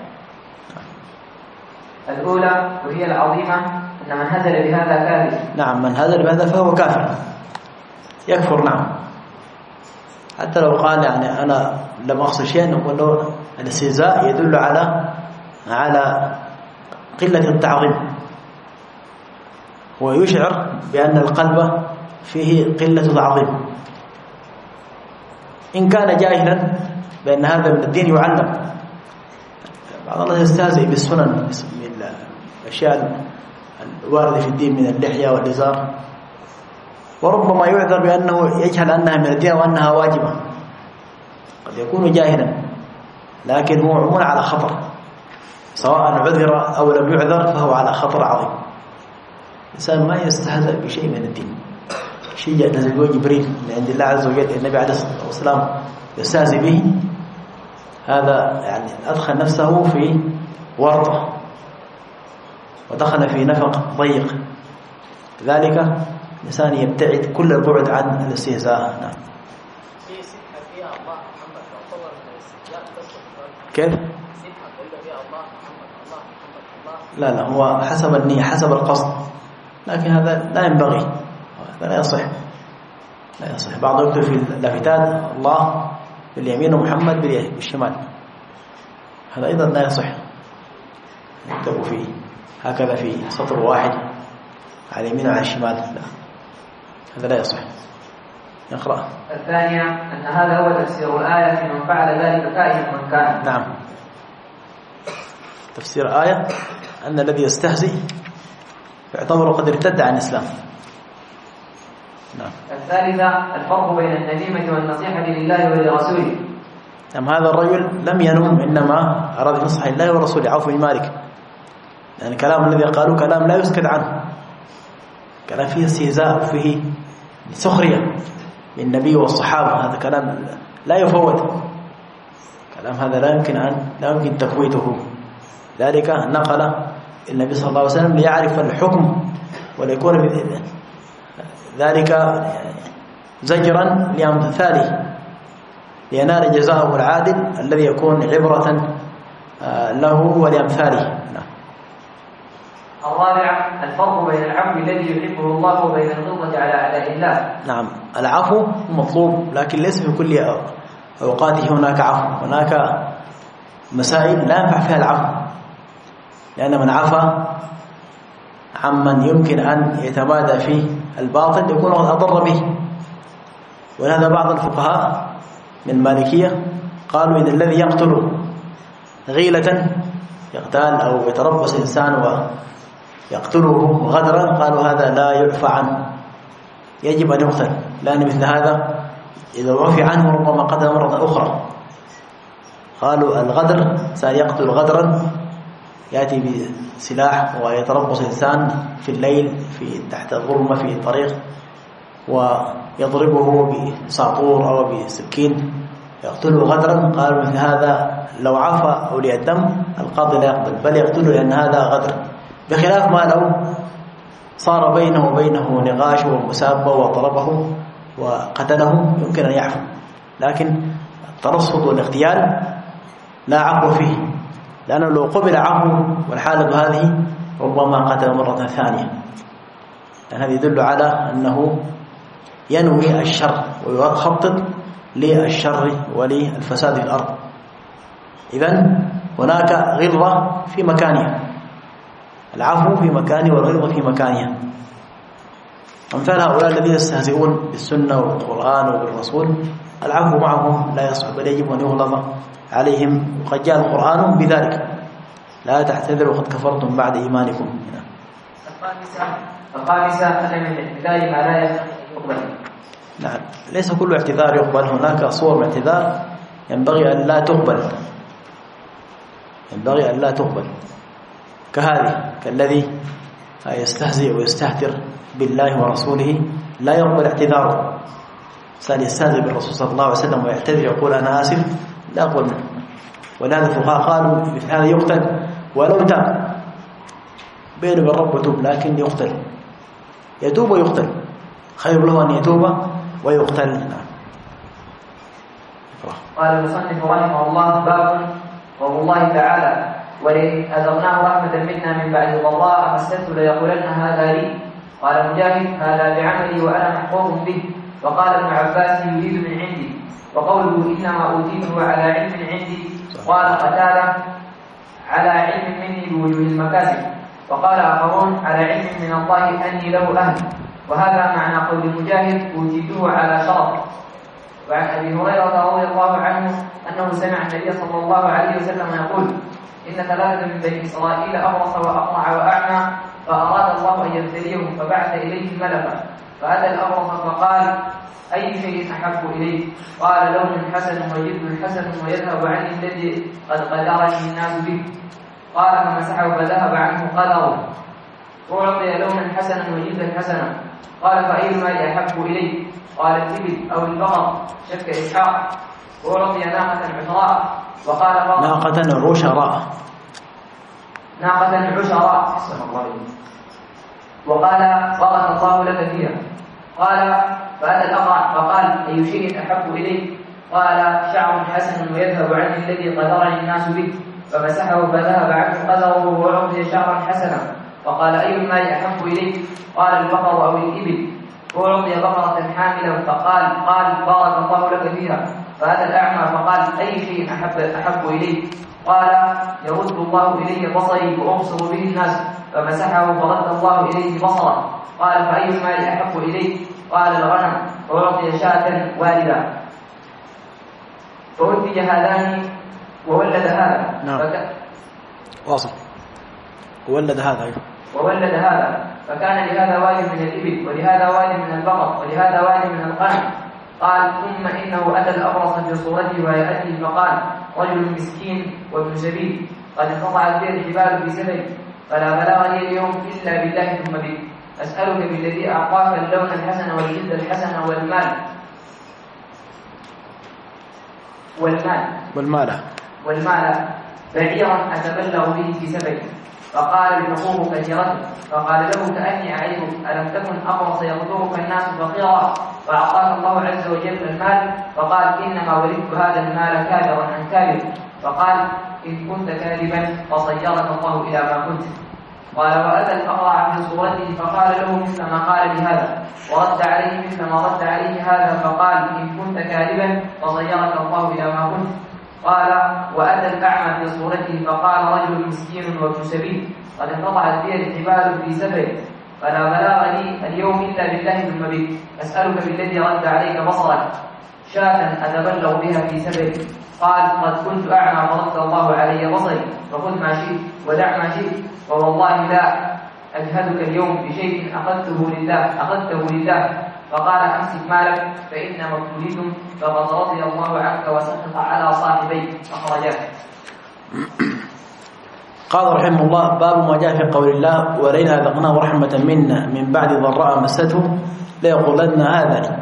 الأولى وهي العظيمة أن من هزل بهذا كافر. نعم، من هزل بهذا فهو كافر يكفر. نعم، حتى لو قال يعني أنا لم أقصد شيئا، نقول له الاستهزاء يدل على على قلة التعظيم، ويشعر بأن القلب فيه قلة تعظيم. إن كان جاهلا بأن هذا من الدين يعلم. بعض الله يستهزئ بالسنن، الأشياء الواردة في الدين من اللحية والإزار، وربما يعذر بأنه يجهل أنها من الدين وأنها واجبة، قد يكون جاهلا لكن هو عموما على خطر، سواء عذر أو لم يعذر فهو على خطر عظيم. الإنسان ما يستهزئ بشيء من الدين. شيء نزل به جبريل من عند الله عز وجل، النبي عليه الصلاة والسلام يستهزئ به، هذا يعني أدخل نفسه في ورطة ودخل في نفق ضيق. لذلك الإنسان يبتعد كل البعد عن الاستهزاء. نعم. كيف؟ لا لا، هو حسب النية حسب القصد، لكن هذا لا ينبغي، هذا لا يصح لا يصح. بعض يكتب في اللافتات الله باليمين ومحمد بالشمال، هذا أيضا لا يصح. يكتب فيه هكذا في سطر واحد على اليمين وعلى الشمال، لا، هذا لا يصح. اقرأ. الثانية أن هذا هو تفسير الآية في من فعل ذلك كائن من كان. نعم، تفسير آية أن الذي يستهزئ يعتبر قد ارتد عن الإسلام. نعم. الثالثة الفرق بين النميمة والنصيحة لله ولرسوله. نعم، هذا الرجل لم ينم، إنما أراد ينصح الله ورسوله. عوف بن مالك، يعني كلام الذي قالوا كلام لا يسكت عنه، كلام فيه استهزاء وفيه سخرية للنبي والصحابة. هذا كلام لا يفوت، كلام هذا لا يمكن أن لا يمكن تفويته. ذلك نقل النبي صلى الله عليه وسلم ليعرف الحكم وليكون ذلك زجرا لأمثاله لينال جزاءه العادل الذي يكون عبرة له ولأمثاله. الرابعة الفرق بين العفو الذي يحبه الله وبين الغضب على أعداء الله. نعم، العفو مطلوب، لكن ليس في كل أوقاته هناك عفو. هناك مسائل لا ينفع فيها العفو، لأن من عفا عمن يمكن أن يتمادى فيه الباطل يكون قد أضر به. ولهذا بعض الفقهاء من المالكية قالوا إن الذي يقتل غيلة يقتال أو يتربص إنسان ويقتله غدرا، قالوا هذا لا يعفى عنه، يجب أن يقتل، لأن مثل هذا إذا عفي عنه ربما قتل مرة أخرى. قالوا الغدر سيقتل غدرا، يأتي بسلاح ويتربص إنسان في الليل في تحت الظلمة في الطريق ويضربه بساطور أو بسكين يقتله غدرا. قالوا مثل هذا لو عفى أولياء الدم القاضي لا يقبل، بل يقتله لأن هذا غدر، بخلاف ما لو صار بينه وبينه نقاش ومسابة وطلبه وقتله يمكن أن يعفو. لكن الترصد والاغتيال لا عفو فيه، لأنه لو قبل عفو والحالة هذه ربما قتل مرة ثانية، لأن هذا يدل على أنه ينوي الشر ويخطط للشر وللفساد في الأرض. إذن هناك غلظة في مكانها، العفو في مكانه والغلظة في مكانها. أمثال هؤلاء الذين يستهزئون بالسنة والقرآن وبالرسول العفو معهم لا يصح، بل يجب أن يغلظ عليهم، وقد جاء القرآن بذلك: لا تعتذروا وقد كفرتم بعد إيمانكم. الخامسة الخامسة أن من الاعتذار ما لا يقبل. نعم، ليس كل اعتذار يقبل، هناك صور من اعتذار ينبغي أن لا تقبل، ينبغي أن لا تقبل، كهذه كالذي يستهزئ ويستهتر بالله ورسوله لا يقبل اعتذاره. سأل يستهزئ بالرسول صلى الله عليه وسلم ويعتذر يقول أنا آسف، لا أقبل منه. ولهذا الفقهاء قالوا مثل هذا يقتل ولو تاب، بينه بالرب وتوب، لكن يقتل، يتوب ويقتل، خير له أن يتوب ويقتل. نعم. قال المصنف رحمه الله: باب قول الله تعالى: ولئن أذقناه رحمة منا من بعد ضراء مسته ليقولن هذا لي. قال مجاهد: هذا بعملي وأنا محفوظ به. وقال ابن عباس: يريد من عندي. وقوله إنما أوتيته على علم عندي. قال قتادة: على علم مني بوجوه المكاسب. وقال آخرون: على علم من الله أني له أهل. وهذا معنى قول مجاهد: أوتيته على شرف. وعن أبي هريرة رضي الله عنه أنه سمع النبي صلى الله عليه وسلم يقول: إن ثلاثة من بني إسرائيل أبرص وأقرع وأعمى، فأراد الله أن يبتليهم فبعث إليه ملكا، فأتى الأبرص فقال: أي شيء أحب إليك؟ قال: لون حسن وجلد حسن ويذهب عني الذي قد قدرني الناس به. قال: فمسحه فذهب عنه قدره. أعطي لونا حسنا وجلدا حسنا. قال: فأيما أحب إليك؟ قال: الإبل أو البقر، شك إسحاق. أعطي ناقة عشراء. وقال: ناقة عشراء ناقة عشراء وقال: بارك الله لك فيها. قال: فأتى الأقرع فقال: أي شيء أحب إليك؟ قال: شعر حسن ويذهب عني الذي قدرني الناس به. فمسحه فذهب عنه قدره وأعطي شعرا حسنا. فقال: أي المال أحب إليك؟ قال: البقر أو الإبل. أعطي بقرة حاملة فقال: قال: بارك الله لك فيها. فأتى الأعمى فقال: أي شيء أحب أحب إليك؟ قال: يرد الله إلي بصري وأبصر به الناس. فمسحه فرد الله إليه بصره. قال: فأي المال أحب إليك؟ قال: الغنم. فأعطي شاة والدة فأنتج هذان وولد هذا. نعم. فك... واصل. وولد هذا أيضا. وولد هذا فكان لهذا واد من الإبل ولهذا واد من البقر ولهذا واد من الغنم. قال ثم إنه أتى الأبرص في صورته ويأتي فقال رجل مسكين وابن سبيل قد انقطعت به الجبال في سبيل فلا بلغني اليوم إلا بالله ثم بك أسألك بالذي أعطاك اللون الحسن والجلد الحسن والمال والمال والمال والمال بعيرا أتبلغ به في سبيل. فقال الحقوق كثيرة. فقال له كأني أعرفك ألم تكن أبرص يغدرك الناس فقيرا فأعطاك الله عز وجل المال. فقال إنما ولدت هذا المال كابرا عن كابر. فقال إن كنت كاذبا فصيرك الله إلى ما كنت. قال وأتى الأقرع في صورته فقال له مثل ما قال بهذا ورد عليه مثل ما رد عليه هذا. فقال إن كنت كاذبا فصيرك الله إلى ما كنت. قال وأتى الأعمى في صورته فقال رجل مسكين وابن سبيل قد انقطعت بي الجبال في سفر فلا بلغني اليوم إلا بالله ثم بك أسألك بالذي رد عليك بصرك شاة أتبلغ بها في سفر. قال قد كنت أعمى فرد الله علي بصري فخذ ما شئت ودع ما شئت فوالله لا أجهدك اليوم بشيء أخذته لله أخذته لله. فقال أمسك مالك فإنما ابتليتم فقد رضي الله عنك وسخط على صاحبيك. أخرجاه. قال رحمه الله باب ما جاء في قول الله ولئن أذقناه رحمة منا من بعد ضراء مسته ليقولن هذا لي.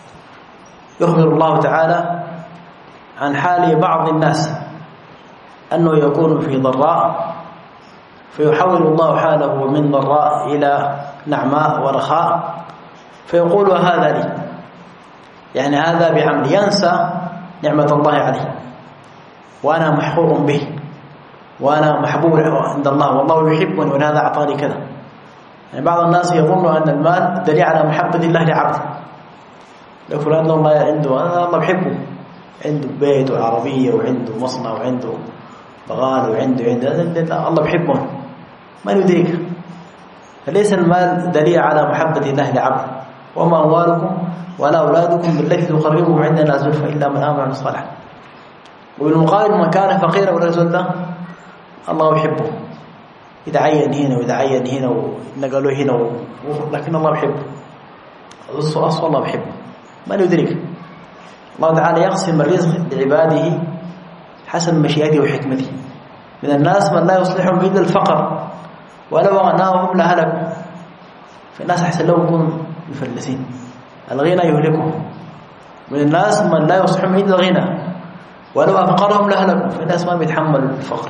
يخبر الله تعالى عن حال بعض الناس أنه يكون في ضراء فيحول الله حاله من ضراء إلى نعماء ورخاء فيقول هذا لي، يعني هذا بعمل، ينسى نعمة الله عليه وأنا محظور به وأنا محبوب عند الله والله يحبني ولهذا أعطاني كذا. يعني بعض الناس يظن أن المال دليل على محبة الله لعبده، يقول أن الله عنده أنا الله بحبه، عنده بيت وعربية وعنده مصنع وعنده بغال وعنده عنده الله بحبه، ما يدريك. فليس المال دليل على محبة الله لعبده. وما أموالكم ولا أولادكم بالتي تقربكم عندنا زلفى إلا من آمن وعمل صالحا. وبالمقابل من كان فقيرا ولا زلة الله يحبه، إذا عين هنا وإذا عين هنا ونقلوا هنا و... لكن الله يحبه، أصلا الله يحبه، ما يدرك. الله تعالى يقسم الرزق لعباده حسب مشيئته وحكمته. من الناس من لا يصلحهم إلا الفقر ولو أغناهم لهلكوا. في الناس أحسن لهم يكونوا مفلسين، الغنى يهلكهم. من الناس من لا يصلحهم إلا الغنى ولو أفقرهم لهلكوا. في الناس ما بيتحملوا الفقر،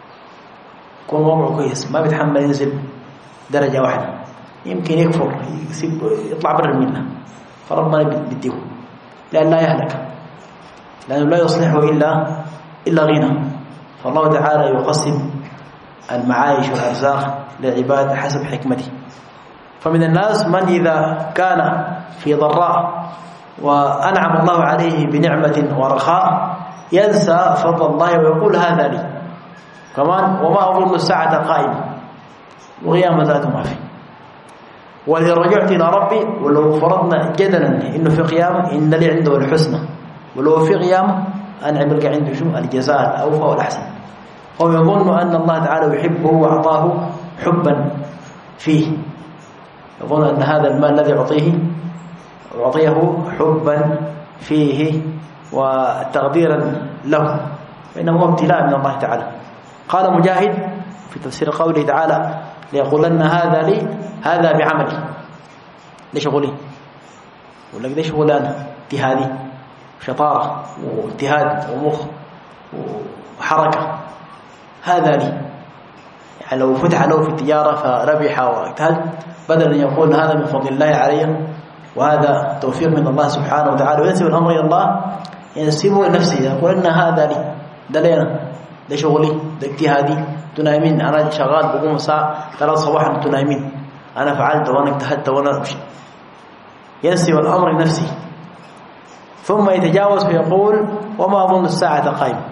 يكون وضعه كويس، ما بيتحمل ينزل درجة واحدة، يمكن يكفر يسيب يطلع بر المله، فربنا بيديه لأن لا يهلك، لأنه لا يصلحه إلا إلا غنى. فالله تعالى يقسم المعايش والأرزاق للعباد حسب حكمته. فمن الناس من إذا كان في ضراء وأنعم الله عليه بنعمة ورخاء ينسى فضل الله ويقول هذا لي. كمان وما أظن الساعة قائمة وقيام ذات ما فيه. وإذا رجعت إلى ربي ولو فرضنا جدلا إنه في قيامة إن لي عنده الحسنى، ولو في قيامة أنا عملك عنده شو الجزاء الأوفى والأحسن. هو يظن أن الله تعالى يحبه وأعطاه حبا فيه، يظن أن هذا المال الذي يعطيه يعطيه حبا فيه وتقديرا له، فإنه هو ابتلاء من الله تعالى. قال مجاهد في تفسير قوله تعالى ليقولن هذا لي، هذا بعملي. ليش أقولي؟ يقول لك ليش أقول أنا اجتهادي شطارة واجتهاد ومخ وحركة، هذا لي. يعني لو فتح له في التجارة فربح واجتهد بدل أن يقول هذا من فضل الله علي وهذا توفيق من الله سبحانه وتعالى وينسب الأمر إلى الله، ينسبه لنفسه يقول أن هذا لي، ده لينا، ده شغلي، ده اجتهادي، تنايمين أنا شغال بقوم ساعة ثلاث صباحا تنايمين، أنا فعلت وأنا اجتهدت وأنا أمشي، ينسب الأمر لنفسه. ثم يتجاوز فيقول وما أظن الساعة قائمة،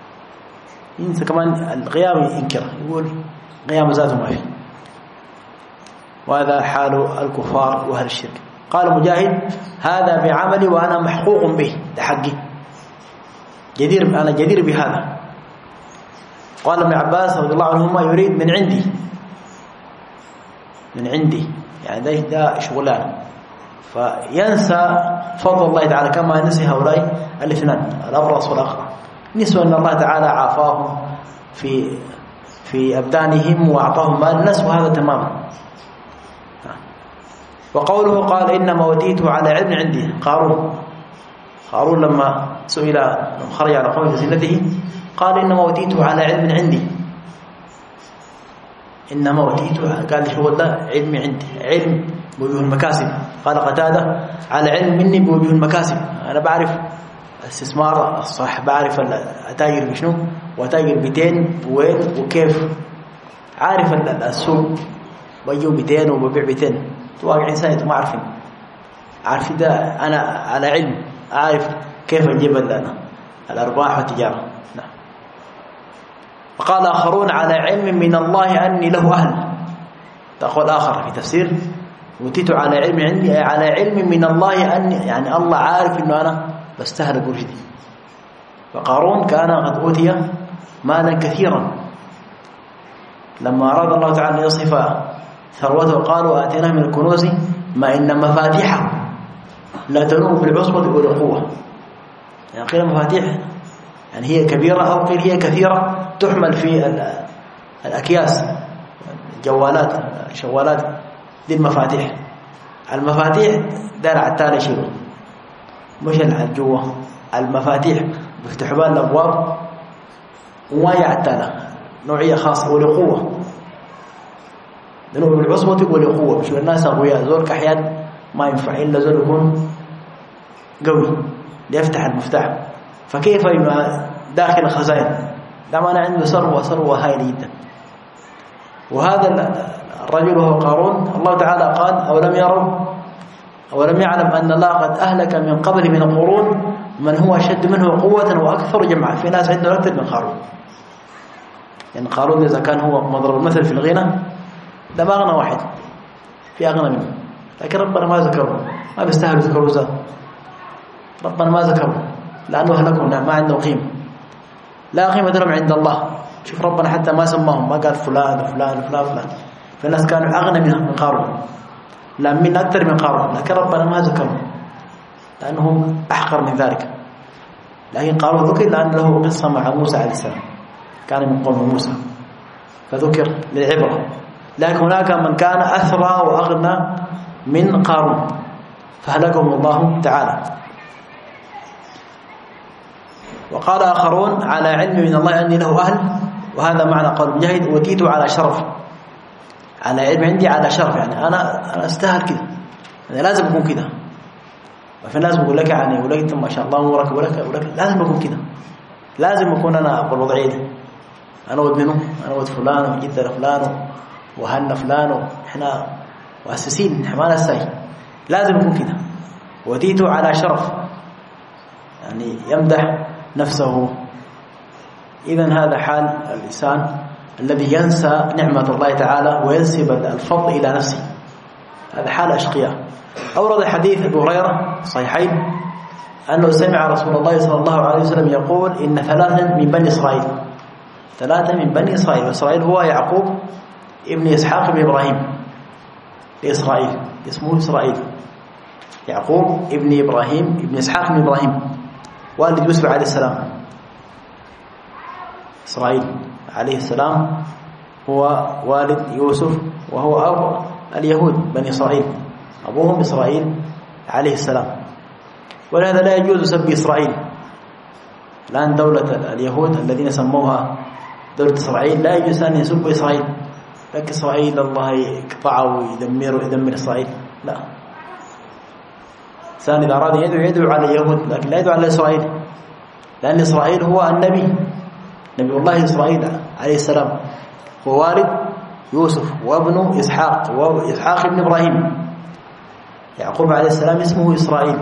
ينسى كمان القيام، ينكر يقول قيام ذاته ما فيه. وهذا حال الكفار وأهل الشرك. قال مجاهد هذا بعملي وأنا محقوق به، ده حقي، جدير، أنا جدير بهذا. قال ابن عباس رضي الله عنهما يريد من عندي، من عندي يعني ده, ده شغلان، فينسى فضل الله تعالى كما نسي هؤلاء الاثنان الأبرص والأقرع، نسوا أن الله تعالى عافاهم في في أبدانهم وأعطاهم مال، نسوا هذا تماما. وقوله قال إنما أوتيته على علم عندي، قارون قارون لما سئل لما خرج على قوم زينته قال إنما أوتيته على علم عندي، إنما أوتيته، قال شو ده علمي عندي، علم بوجوه المكاسب. قال قتادة على علم مني بوجوه المكاسب، أنا بعرف الاستثمار الصح، بعرف أتاجر بشنو وأتاجر بيتين وين وكيف، عارف السوق بيجوا بيتين وببيع بيتين، تواقع إنسان ما عارفين، عارف ده أنا على علم، أعرف كيف أجيب لنا الأرباح والتجارة. نعم. وقال آخرون على علم من الله أني له أهل، تقول آخر في تفسير أوتيت على علم عندي، على علم من الله أني، يعني الله عارف إنه أنا بستهلك برشدي. فقارون كان قد أوتي مالا كثيرا، لما أراد الله تعالى أن يصف ثروته قالوا آتيناه من الكنوز ما إن مفاتيحه لا تنوء بالعصبة أولي القوة، يعني قيل مفاتيح يعني هي كبيرة أو قيل هي كثيرة تحمل في الأكياس، جوالات شوالات، دي المفاتيح. المفاتيح دار عتالة شيء مش الجوة، المفاتيح بيفتحوا بها الأبواب وما يعتالة، نوعية خاصة أولي قوة، لأنه بالعصبة تقول قوة، مش الناس أقوياء، زول كحيان ما ينفع إلا زول يكون قوي ليفتح المفتاح. فكيف يبقى داخل الخزائن؟ دام أنا عنده ثروة ثروة هائلة جدا. وهذا الرجل وهو قارون الله تعالى قال أولم يروا أولم يعلم أن الله قد أهلك من قبل من القرون من هو أشد منه قوة وأكثر جمعا. في ناس عنده أكثر من قارون، يعني قارون إذا كان هو مضرب المثل في الغنى ده ما أغنى واحد، في أغنى منه، لكن ربنا ما ذكره، ما بيستاهل ذكره ذات، ربنا ما ذكره لأنه أهلكهم ما عنده قيمة، لا قيمة لهم عند الله. شوف ربنا حتى ما سماهم، ما قال فلان وفلان وفلان فلان، فالناس كانوا أغنى من قارون، لا من أكثر من قارون، لكن ربنا ما ذكرهم لأنهم أحقر من ذلك. لكن قارون ذكر لأن له قصة مع موسى عليه السلام، كان من قوم موسى فذكر للعبرة. لكن هناك من كان أثرى وأغنى من قارون فهلكهم الله تعالى. وقال آخرون على علم من الله أني له أهل، وهذا معنى قول مجاهد أوتيت على شرف، على علم عندي على شرف، يعني أنا أنا أستاهل كذا، أنا لازم أكون كذا. وفي ناس بقول لك يعني يقول لك ما شاء الله أمورك ولك ولك لازم أكون كذا، لازم أكون أنا بالوضعية دي، أنا ود منه، أنا ود فلان وجد فلان وهن فلان، وإحنا مؤسسين إحنا ما نستاهل، لازم أكون كذا. أوتيت على شرف يعني يمدح نفسه. إذن هذا حال الإنسان الذي ينسى نعمة الله تعالى وينسب الفضل إلى نفسه، هذا حال أشقياء. أورد حديث أبي هريرة صحيحين أنه سمع رسول الله صلى الله عليه وسلم يقول إن ثلاثا من بني إسرائيل، ثلاثة من بني إسرائيل، وإسرائيل هو يعقوب ابن إسحاق بن إبراهيم، إسرائيل اسمه إسرائيل، يعقوب ابن إبراهيم ابن إسحاق بن إبراهيم والد يوسف عليه السلام. إسرائيل عليه السلام هو والد يوسف وهو أبو اليهود بني إسرائيل، أبوهم إسرائيل عليه السلام. ولهذا لا يجوز سب إسرائيل. الآن دولة اليهود الذين سموها دولة إسرائيل لا يجوز أن يسبوا إسرائيل، لك إسرائيل الله يقطعه ويدمره ويدمر إسرائيل، لا. الإنسان إذا أراد يدعو يدعو على اليهود لكن لا يدعو على إسرائيل، لأن إسرائيل هو النبي، نبي الله إسرائيل عليه السلام، هو والد يوسف وابن إسحاق وإسحاق ابن إبراهيم. يعقوب عليه السلام اسمه إسرائيل،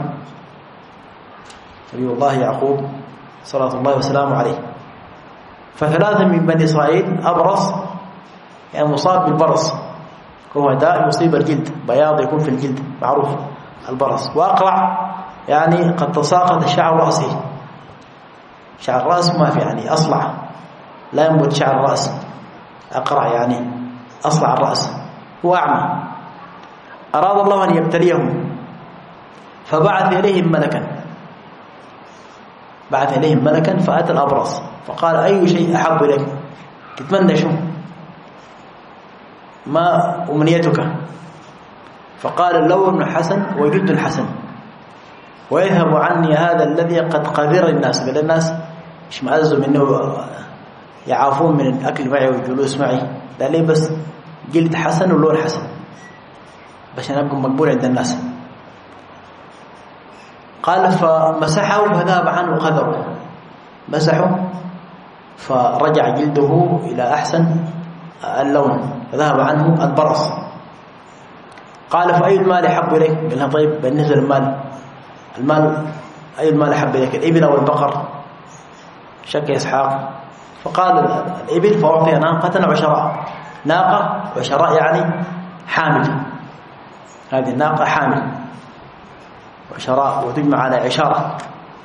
نبي الله يعقوب صلى الله وسلامه عليه. فثلاثة من بني إسرائيل أبرص، يعني مصاب بالبرص، هو داء يصيب الجلد، بياض يكون في الجلد معروف، البرص. وأقرع يعني قد تساقط شعر رأسه، شعر الرأس ما في يعني أصلع، لا ينبت شعر الرأس. أقرع يعني أصلع الرأس. هو أعمى. أراد الله أن يبتليهم فبعث إليهم ملكا، بعث إليهم ملكا فأتى الأبرص فقال أي شيء أحب إليك؟ تتمنى شو؟ ما أمنيتك؟ فقال اللون حسن وجد حسن ويذهب عني هذا الذي قد قذر الناس. قال الناس اشمئزوا منه يعافون من الأكل معي والجلوس معي، لا ليه بس جلد حسن ولون حسن باش أنا أبقى مقبول عند الناس. قال فمسحه فذهب عنه قذره، مسحه فرجع جلده إلى أحسن اللون فذهب عنه البرص. قال فأي المال أحب إليك؟ قال لها طيب بالنسبة للمال، المال أي المال أحب إليك، الإبل أو البقر؟ شك إسحاق فقال الإبل فأعطي ناقة وعشراء. ناقة وعشراء يعني حامل، هذه الناقة حامل، وعشراء وتجمع على عشارة،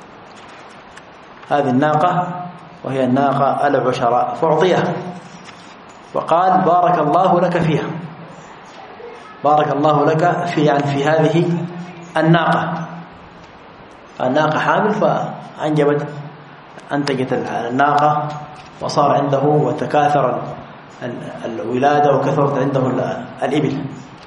هذه الناقة وهي الناقة العشراء فأعطيها. وقال بارك الله لك فيها، بارك الله لك في يعني في هذه الناقة. الناقة حامل فأنجبت أنتجت الناقة وصار عنده وتكاثر الولادة وكثرت عنده الإبل.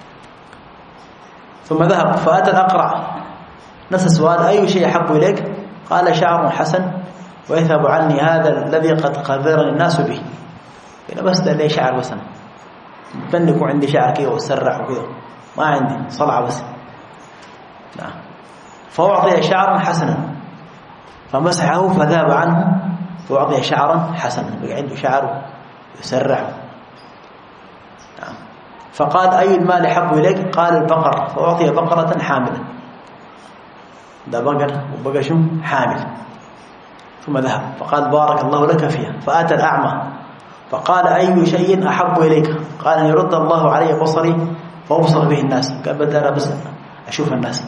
ثم ذهب فأتى الأقرع نفس السؤال أي شيء أحب إليك؟ قال شعر حسن ويذهب عني هذا الذي قد قذرني الناس به. قال بس ده لي شعر بس أنا متمنى يكون عندي شعر كذا وسرع وكذا، ما عندي صلعة بس. نعم. فأعطي شعرا حسنا فمسحه فذهب عنه فأعطي شعرا حسنا، بقى عنده شعر يسرع. نعم. فقال أي المال أحب إليك؟ قال البقر فأعطي بقرة حاملة، ده بقر وبقى شو حامل. ثم ذهب فقال بارك الله لك فيها. فأتى الأعمى فقال أي شيء أحب إليك؟ قال أن يرد الله علي بصري فأبصر به الناس. قال بدأ بس أشوف الناس.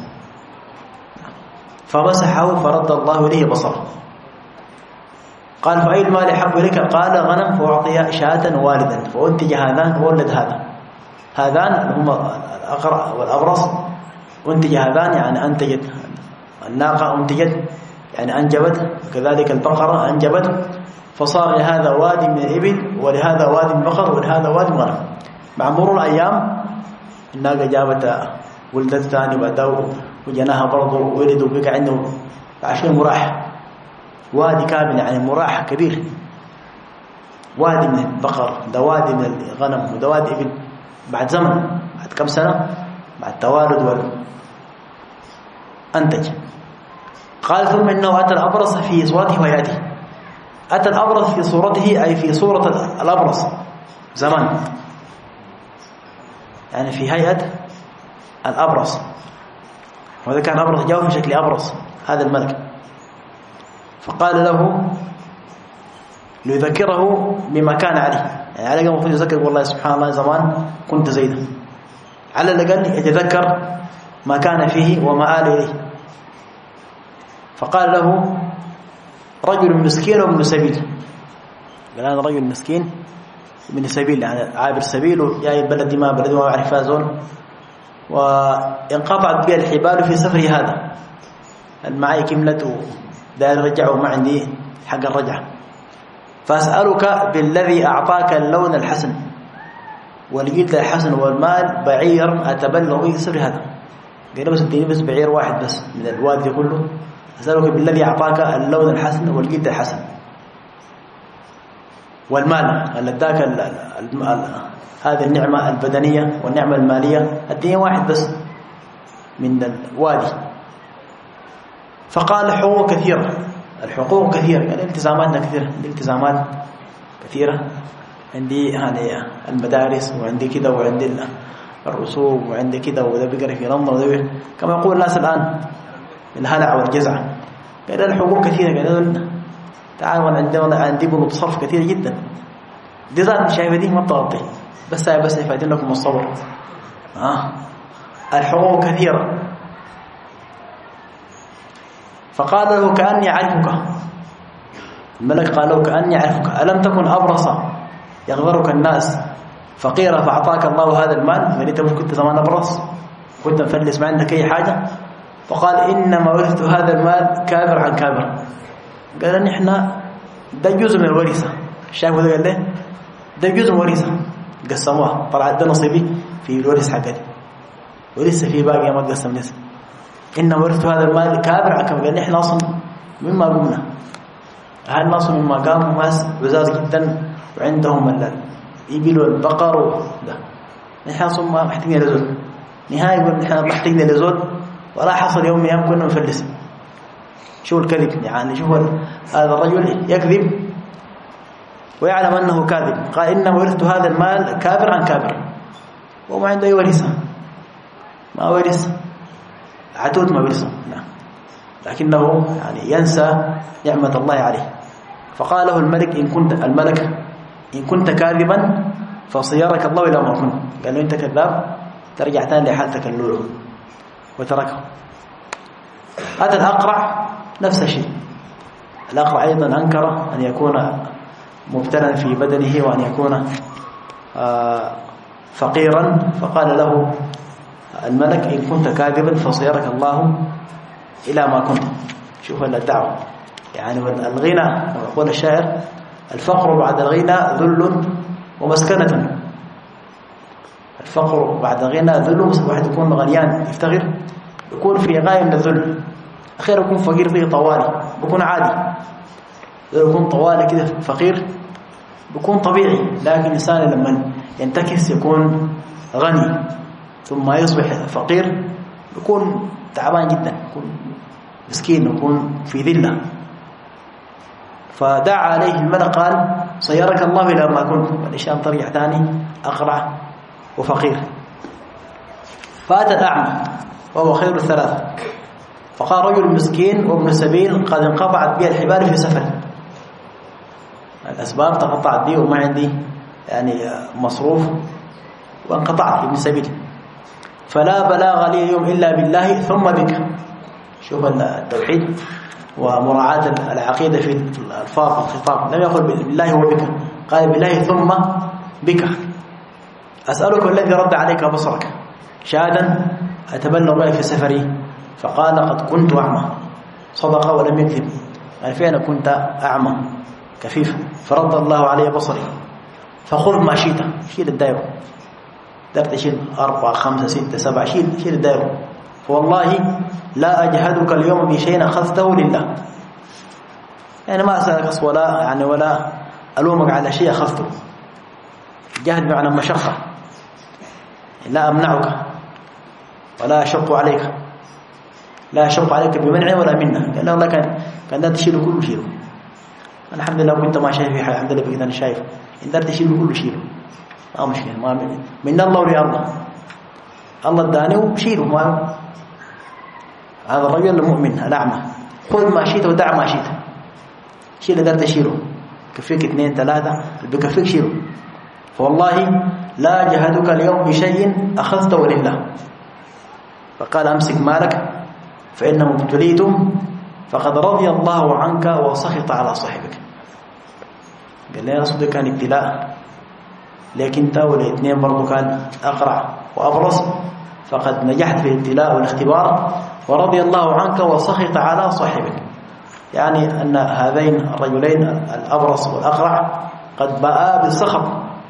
فمسحه فرد الله إليه بصره. قال فأي المال أحب إليك؟ قال غنم فأعطي شاة والدا فأنتج هذان وولد هذا. هذان هما الأقرع والأبرص، أنتج هذان يعني أنتجت الناقة، أنتجت يعني أنجبت، وكذلك البقرة أنجبت، فصار لهذا وادي من الإبل ولهذا وادي من البقر ولهذا وادي من الغنم. مع مرور الأيام الناقة جابت ولدت ثاني بعده وجناها برضه ولد وبقى عنده عشرين مراح، وادي كامل يعني مراح كبير، وادي من البقر ده وادي من الغنم وده وادي إبل. بعد زمن بعد كم سنة بعد توالد وأنتج. قال ثم إنه أتى الأبرص في صورته وهيئته. أتى الأبرص في صورته أي في صورة الأبرص زمان، يعني في هيئة الأبرص، وهذا كان أبرص جاء في شكل أبرص هذا الملك. فقال له ليذكره بما كان عليه، يعني على الأقل المفروض يذكر والله سبحان الله زمان كنت زيدا، على الأقل يتذكر ما كان فيه وما آل إليه. فقال له رجل مسكين وابن سبيل. قال هذا رجل مسكين ابن سبيل يعني عابر سبيل وجاي البلد ما بلد ما يعرف فازون، وانقطعت به الحبال في سفري هذا، المعي كملت وداير رجع وما عندي حق الرجعة. فأسألك بالذي أعطاك اللون الحسن والجلد الحسن والمال بعير أتبلغ به سفري هذا. قال بس اديني بس بعير واحد بس من الوادي كله، أسألك بالذي أعطاك اللون الحسن والجلد الحسن والمال اللي اداك هذه النعمة البدنية والنعمة المالية، اديني واحد بس من الوادي. فقال حقوق كثيرة، الحقوق كثيرة يعني التزاماتنا كثيرة، الالتزامات كثيرة، عندي يعني المدارس وعندي كذا وعندي الرسوم وعندي كذا وده بيقرأ في لندن وده كما يقول الناس الآن الهلع والجزع. قال الحقوق كثيرة، قال تعالوا عندنا عندي بنود صرف كثيرة جدا، دي ذات شايفة دي ما بتغطي، بس هاي بس يفادين لكم الصبر. آه. الحقوق كثيرة فقال له كأني أعرفك. الملك قال له كأني أعرفك، ألم تكن أبرص يغذرك الناس فقيرا فأعطاك الله هذا المال؟ يعني أنت مش كنت زمان أبرص، كنت مفلس ما عندك أي حاجة؟ فقال إنما ورثت هذا المال كابر عن كابر. قال نحن ده جزء من الورثة. شايفه ده؟ قال له ده جزء من الورثة قسموها، طلعت ده نصيبي في الورث حقتي ولسه في باقي ما قسم لسه. إنما ورثت هذا المال كابر عن كابر. قال نحن أصلا مما قمنا، هذا الناس مما قاموا ناس عزاز جدا وعندهم الإبل والبقر وده. نحن أصلا ما محتاجين لزول نهاية، يقول نحن محتاجين لزول ولا حصل يوم من أيام كنا نفلس. شو الكذب يعني؟ شوف هذا الرجل يكذب ويعلم أنه كاذب. قال إنما ورثت هذا المال كابر عن كابر، وما عنده أي ورثة، ما ورث عتود ما ورثه، نعم. لكنه يعني ينسى نعمة الله عليه. فقال له الملك إن كنت الملك إن كنت كاذبا فصيرك الله إلى ما كنت. قال له أنت كذاب، ترجع تاني لحالتك الأولى، وتركه. هذا الأقرع نفس الشيء. الأقرع أيضا أنكر أن يكون مبتلا في بدنه وأن يكون فقيرا، فقال له الملك إن كنت كاذبا فصيرك الله إلى ما كنت. شوف الدعوة يعني. الغنى كما يقول الشاعر الفقر بعد الغنى ذل ومسكنة. الفقر بعد الغنى ذل، واحد يكون غنيان يفتخر يكون في غاية من الذل، أخيرا يكون فقير فيه طوالي بيكون عادي، يكون طوالي كده فقير بيكون طبيعي. لكن الإنسان لما ينتكس يكون غني ثم يصبح فقير يكون تعبان جدا، يكون مسكين، يكون في ذلة. فدعا عليه الملك قال صيرك الله إلى ما كنت، والإشام ترجع ثاني أقرع وفقير. فأتى الأعمى وهو خير الثلاثة، فقال رجل مسكين وابن سبيل قد انقطعت بي الحبال في سفر، الأسباب تقطعت بي وما عندي يعني مصروف وانقطعت ابن سبيل، فلا بلاغ لي اليوم إلا بالله ثم بك. شوف التوحيد ومراعاة العقيدة في الألفاظ والخطاب، لم يقل بالله وبك، قال بالله ثم بك. أسألك الذي رد عليك بصرك شاهدا أتبلغ بك في سفري. فقال قد كنت أعمى، صدق ولم يكذب، يعني فعلا كنت أعمى كفيف، فرد الله علي بصري. فخذ ما شئت، شيل الدائرة، دبت شيل أربعة خمسة ستة سبعة، شيل شيل الدائرة. فوالله لا أجهدك اليوم بشيء أخذته لله، يعني ما أسألك ولا يعني ولا ألومك على شيء أخذته. جهد بمعنى مشقة، لا أمنعك ولا أشق عليك، لا أشق عليك بمنع ولا منه. قال الله كان كان ده تشيله كله شيله. الحمد لله كنت ما شايف في حاجة، الحمد لله بقيت أنا شايف. إن ده تشيله كله شيله، ما مشكلة، ما من, من الله ولي الله، الله اداني وشيله. ما هذا الرجل المؤمن الأعمى، خذ ما شئت ودع ما شئت، شيل ده تشيله، كفيك اثنين ثلاثة بكفيك شيله. فوالله لا جهدك اليوم بشيء أخذته لله. فقال أمسك مالك فإنه ابتليتم فقد رضي الله عنك وسخط على صاحبك. قال لي يا رسول كان ابتلاء، لكن انت والاثنين برضو كان أقرع وأبرص، فقد نجحت في الابتلاء والاختبار ورضي الله عنك وسخط على صاحبك. يعني أن هذين الرجلين الأبرص والأقرع قد باء بالسخط،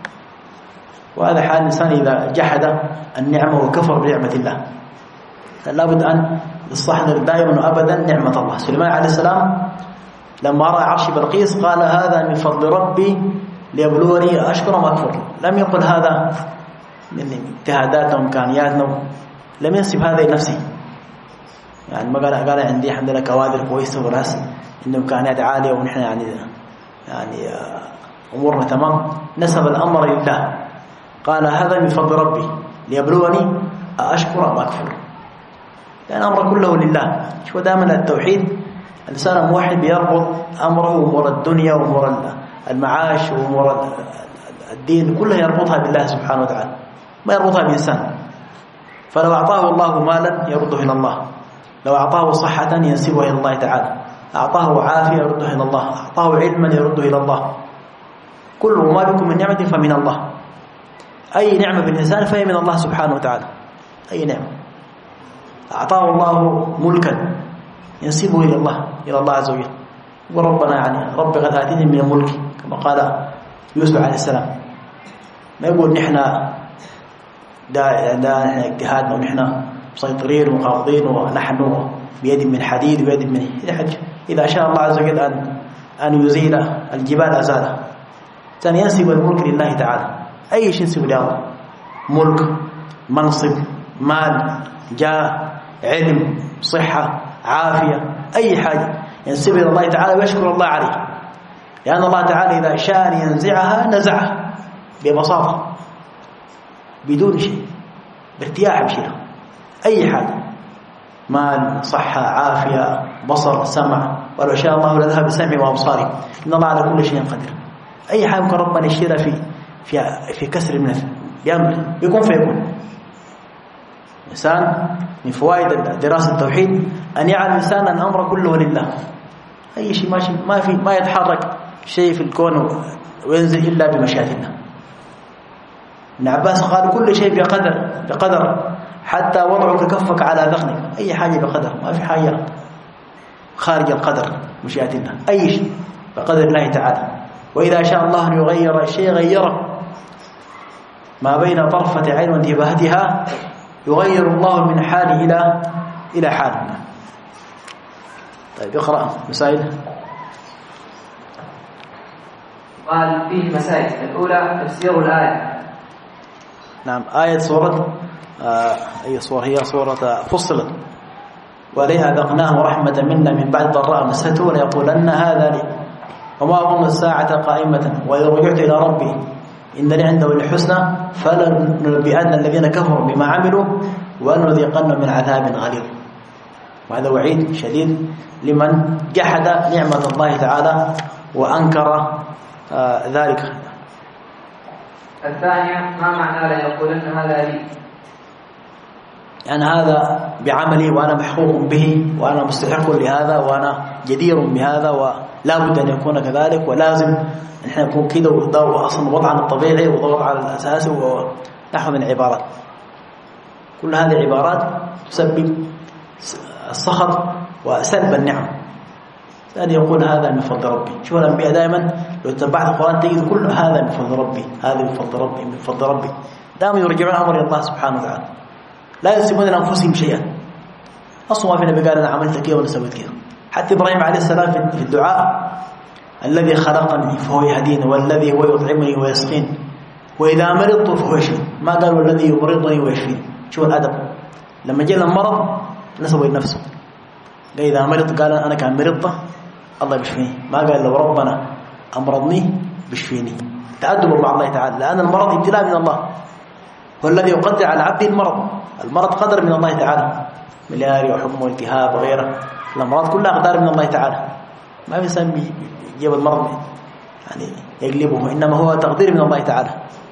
وهذا حال الإنسان إذا جحد النعمة وكفر بنعمة الله. لابد أن يستحضر دائما وأبدا نعمة الله. سليمان عليه السلام لما رأى عرش بلقيس قال هذا من فضل ربي ليبلوني أشكر أم أكفر. لم يقل هذا من اجتهاداتنا وإمكانياتنا، لم ينسب هذا لنفسه، يعني ما قال قال عندي الحمد لله كوادر كويسة وناس إنه إمكانيات عالية ونحن يعني يعني أمورنا تمام. نسب الأمر لله، قال هذا من فضل ربي ليبلوني أشكر أم أكفر، يعني الأمر كله لله. شو دائما التوحيد الإنسان الموحد بيربط أمره وأمور الدنيا وأمور المعاش وأمور الدين كلها يربطها بالله سبحانه وتعالى، ما يربطها بإنسان. فلو أعطاه الله مالا يرده إلى الله، لو أعطاه صحة ينسبها إلى الله تعالى، أعطاه عافية يرده إلى الله، أعطاه علما يرده إلى الله. كل ما بكم من نعمة فمن الله. أي نعمة بالإنسان فهي من الله سبحانه وتعالى. أي نعمة أعطاه الله ملكا ينسبه إلى الله إلى الله عز وجل. وربنا يعني رب قد آتيني من الملك كما قال يوسف عليه السلام. ما يقول نحن دا دا نحن اجتهادنا ونحن مسيطرين وقابضين ونحن بيد من حديد وبيد من حج. إذا شاء الله عز وجل أن أن يزيل الجبال أزالها. ثاني ينسب الملك لله تعالى. أي شيء ينسب لله، ملك، منصب، مال، جاه، علم، صحة، عافية، أي حاجة ينسب إلى الله تعالى ويشكر الله عليه، لأن الله تعالى إذا شاء أن ينزعها نزعها ببساطة بدون شيء، بارتياح بشيء. أي حاجة، مال، صحة، عافية، بصر، سمع، ولو شاء الله لذهب بسمعي وأبصاري، إن الله على كل شيء قدير. أي حاجة ممكن ربنا يشيرها في في في كسر المنف بأمر يكون فيكون. إنسان من فوائد دراسة التوحيد أن يعلم الإنسان أن الأمر كله لله. أي شيء ماشي، ما في ما يتحرك شيء في الكون وينزل إلا بمشيئة الله. ابن عباس قال كل شيء بقدر بقدر حتى وضعك كفك على ذقنك. أي حاجة بقدر، ما في حاجة خارج القدر مشيئة الله. أي شيء بقدر الله تعالى. وإذا شاء الله أن يغير الشيء غيره، ما بين طرفة عين وانتباهتها يغير الله من حال إلى إلى حال. طيب اقرأ مسائل. قال فيه مسائل. الأولى تفسير الآية. نعم، آية سورة آه أي سورة هي؟ سورة فصلت. ولئن أذقناه رحمة منا من بعد ضراء مسته ليقولن هذا لي وما أظن الساعة قائمة وإذا رجعت إلى ربي إن لي عنده الحسنى فلننبئن الذين كفروا بما عملوا ولنذيقنهم من عذاب غليظ. وهذا وعيد شديد لمن جحد نعمة الله تعالى وأنكر آه ذلك. الثانية ما معنى لا يقولن هذا لي؟ يعني هذا بعملي وأنا محقوق به وأنا مستحق لهذا وأنا جدير بهذا ولا بد أن يكون كذلك، ولازم أن احنا نكون كده، وده أصلا وضعنا الطبيعي وضغط على الأساس ونحو من العبارات. كل هذه العبارات تسبب السخط وسلب النعم. لأن يقول هذا من فضل ربي. شوف الأنبياء دائما لو تبعت القرآن تجد كل هذا من فضل ربي، هذا من فضل ربي، من فضل ربي. دائما يرجعون أمر الله سبحانه وتعالى، لا ينسبون لأنفسهم شيئا. أصلا ما في نبي قال أنا عملت كذا ولا سويت كذا. حتى إبراهيم عليه السلام في الدعاء الذي خلقني فهو يهدين والذي هو يطعمني ويسقين وإذا مرضت فهو يشفين. ما قال والذي يمرضني ويشفين. شو الأدب لما جاء المرض نسوي نفسه. قال إذا مرضت قال أنا كان مرضت الله بيشفيني، ما قال لو ربنا أمرضني بيشفيني. تأدب مع الله تعالى، لأن المرض ابتلاء من الله، والذي يقدر على عبده المرض. المرض قدر من الله تعالى، ملاريا وحمى والتهاب وغيره. الأمراض كلها أقدار من الله تعالى، ما في إنسان بيجيب المرض يعني يقلبه، إنما هو تقدير من الله تعالى.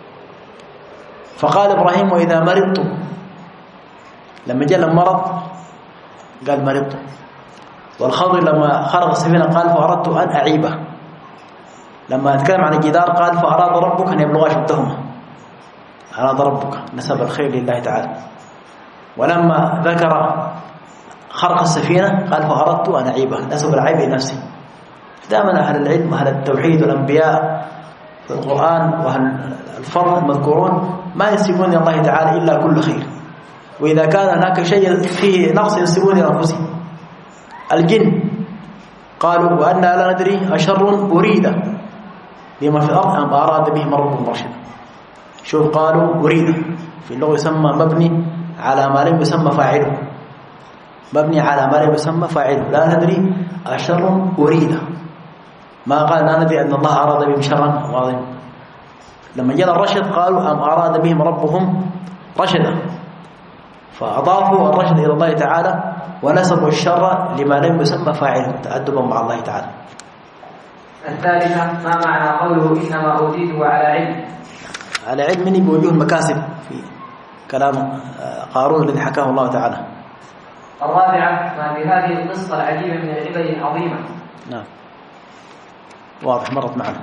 فقال إبراهيم وإذا مرضت، لما جاء المرض قال مرضت. والخضر لما خرج السفينة قال فأردت أن أعيبه. لما أتكلم عن الجدار قال فأراد ربك أن يبلغ أشدهما. أراد ربك، نسب الخير لله تعالى. ولما ذكر خرق السفينة قال فأردت أن أعيبه، نسب العيب لنفسه. دائما أهل العلم أهل التوحيد والأنبياء في القرآن وأهل الفضل المذكورون ما ينسبون إلى الله تعالى إلا كل خير، وإذا كان هناك شيء فيه نقص ينسبون إلى أنفسهم. الجن قالوا وأنا لا ندري أشر أريد بما في الأرض أم أراد بهم ربهم رشدا. شوف قالوا أريد في اللغة يسمى مبني على ما لم يسمى فاعله، مبني على ما لم يسمى فاعله. لا ندري أشر أريد، ما قال لا ندري أن الله أراد بهم شرا عظيما. لما جاء الرشد قالوا أم أراد بهم ربهم رشدا، فأضافوا الرشد إلى الله تعالى ونسبوا الشر لما لم يسمى فاعله تأدبا مع الله تعالى. الثالثة ما معنى قوله إنما أوتيته على علم؟ على علم بوجوه المكاسب في كلام قارون الذي حكاه الله تعالى. الرابعة ما في هذه القصة العجيبة من العبر العظيمة. نعم واضح مرت معنا.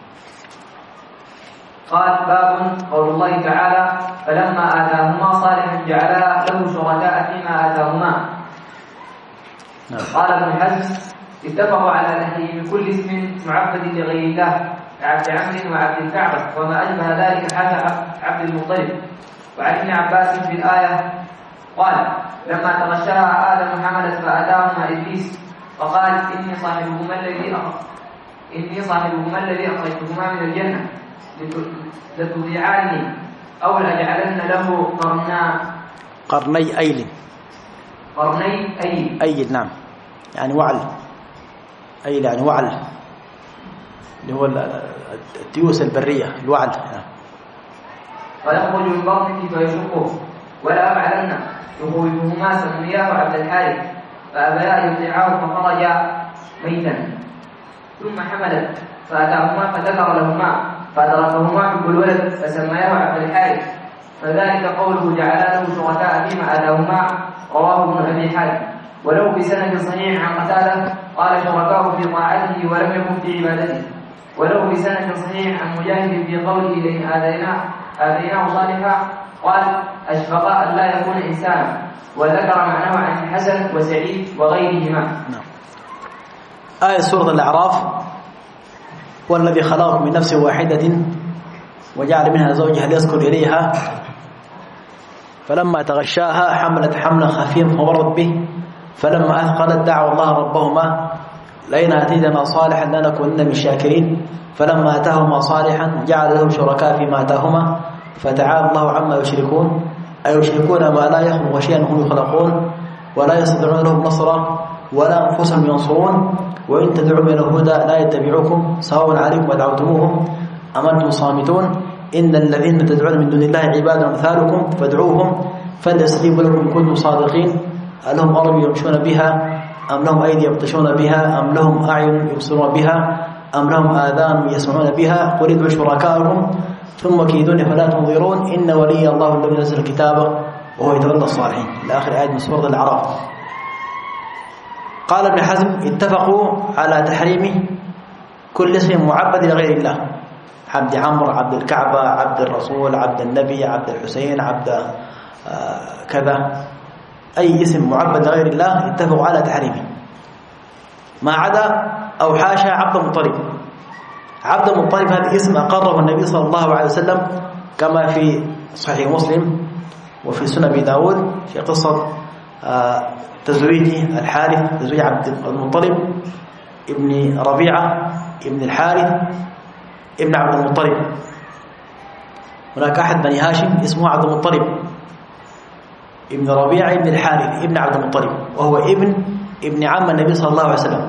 قال باب قول الله تعالى فلما آتاهما صالحا جعلا له شركاء فيما آتاهما. نعم. قال ابن حزم اتفقوا على تحريم كل اسم معبد لغير الله كعبد عمرو وعبد الكعبة وما أشبه ذلك حاشا عبد المطلب. وعن ابن عباس في الآية قال لما تغشاها آدم حملت فأتاهما إبليس فقال إني صاحبهما الذي إني صاحبهما الذي أخرجتهما من الجنة لتضيعاني أو لأجعلن له قرنا قرني أيل قرني أيل أيل نعم يعني وعل أيل يعني وعل اللي هو التيوس البرية الوعل. فيخرج من بطنه فيشقه ولا أفعلن يخوفهما سمياه عبد الحارث فأبيا يطيعاه فخرج ميتا. ثم حملت فأتاهما فذكر لهما فأدركهما حب الولد فسمياه عبد الحارث فذلك قوله جعلا له شركاء فيما آتاهما. رواه ابن أبي حاتم ولو بسند صحيح عن قتادة قال شركاء في طاعته ولم يكن في عبادته. ولو بسند صحيح عن مجاهد في قوله لئن آتيناه آتيناه صالحا قال أشفق أن لا يكون إنسانا وذكر معناه عن الحسن وسعيد وغيرهما. نعم. آية سورة الأعراف هو الذي خلقكم من نفس واحدة وجعل منها زوجها ليسكن إليها فلما تغشاها حملت حملا خفيفا فمرت به فلما أثقلت دعوا الله ربهما لئن آتيتنا صالحا لنكونن من الشاكرين فلما آتاهما صالحا جعل له شركاء فيما آتاهما فتعالى الله عما يشركون أيشركون ما لا يخلق شيئا هم يخلقون ولا يستطيعون لهم نصرا ولا أنفسهم ينصرون وإن تدعوا إلى الهدى لا يتبعوكم سواء عليكم ودعوتموهم أم أنتم صامتون إن الذين تدعون من دون الله عباد أمثالكم فادعوهم فليستجيبوا لكم إن كنتم صادقين ألهم أرجل يمشون بها أم لهم أيدي يبطشون بها أم لهم أعين يبصرون بها أم لهم آذان يسمعون بها قل ادعوا شركاءكم ثم كيدوني فلا تنظرون إن ولي الله الذي نزل الكتاب وهو يتولى الصالحين إلى آخر آية من سورة الأعراف. قال ابن حزم اتفقوا على تحريم كل اسم معبد لغير الله عبد عمرو عبد الكعبة عبد الرسول عبد النبي عبد الحسين عبد آه كذا أي اسم معبد لغير الله اتفقوا على تحريمه ما عدا أو حاشا عبد المطلب. عبد المطلب هذا اسم أقره النبي صلى الله عليه وسلم كما في صحيح مسلم وفي سنن أبي داود في قصة آه تزويج الحارث تزويج عبد المطلب ابن ربيعة ابن الحارث ابن عبد المطلب. هناك أحد بني هاشم اسمه عبد المطلب ابن ربيعة ابن الحارث ابن عبد المطلب وهو ابن ابن عم النبي صلى الله عليه وسلم.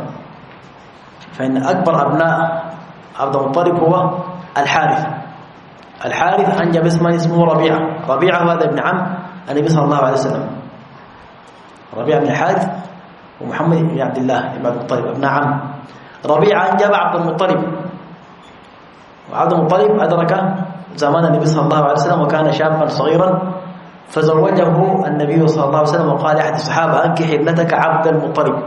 فإن أكبر أبناء عبد المطلب هو الحارث. الحارث أنجب اسمه اسمه ربيعة. ربيعة هذا ابن عم النبي صلى الله عليه وسلم. ربيعة بن الحارث ومحمد بن عبد الله بن عبد المطلب ابن عم. ربيعة أنجب عبد المطلب وعبد المطلب أدرك زمان النبي صلى الله عليه وسلم وكان شابا صغيرا فزوجه النبي صلى الله عليه وسلم وقال أحد الصحابة أنكح ابنتك عبد المطلب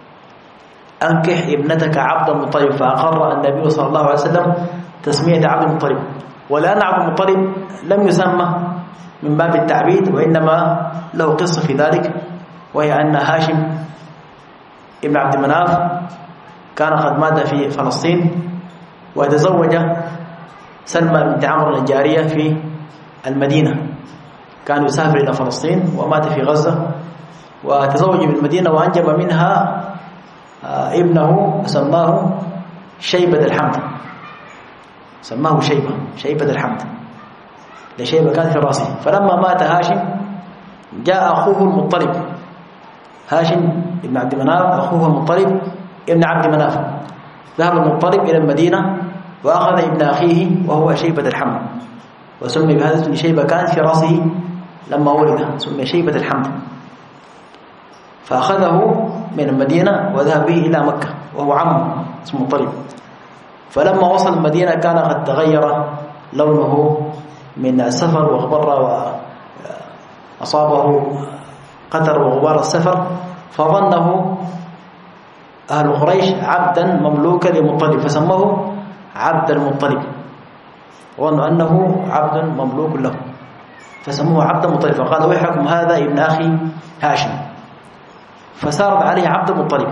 أنكح ابنتك عبد المطلب فأقر النبي صلى الله عليه وسلم تسمية عبد المطلب. ولأن عبد المطلب لم يسمى من باب التعبيد وإنما له قصة في ذلك وهي أن هاشم ابن عبد مناف كان قد مات في فلسطين وتزوج سلمى بنت عمرو الجارية في المدينة. كان يسافر إلى فلسطين ومات في غزة وتزوج بالمدينة وأنجب منها ابنه سماه شيبة الحمد سماه شيبة شيبة الحمد لشيبة كانت في رأسه. فلما مات هاشم جاء أخوه المطلب هاشم ابن عبد مناف أخوه المطلب ابن عبد مناف ذهب المطلب إلى المدينة وأخذ ابن أخيه وهو شيبة الحمد وسمي بهذا اسم شيبة كانت في رأسه لما ولد سمي شيبة الحمد. فأخذه من المدينة وذهب به إلى مكة وهو عم اسمه مطلب. فلما وصل المدينة كان قد تغير لونه من السفر وغبر وأصابه قدر وغبار السفر فظنه أهل قريش عبدا مملوكا للمطلب فسموه عبد المطلب، وظنوا أنه عبد مملوك له فسموه عبد المطلب، فقال ويحكم هذا ابن أخي هاشم، فسارت عليه عبد المطلب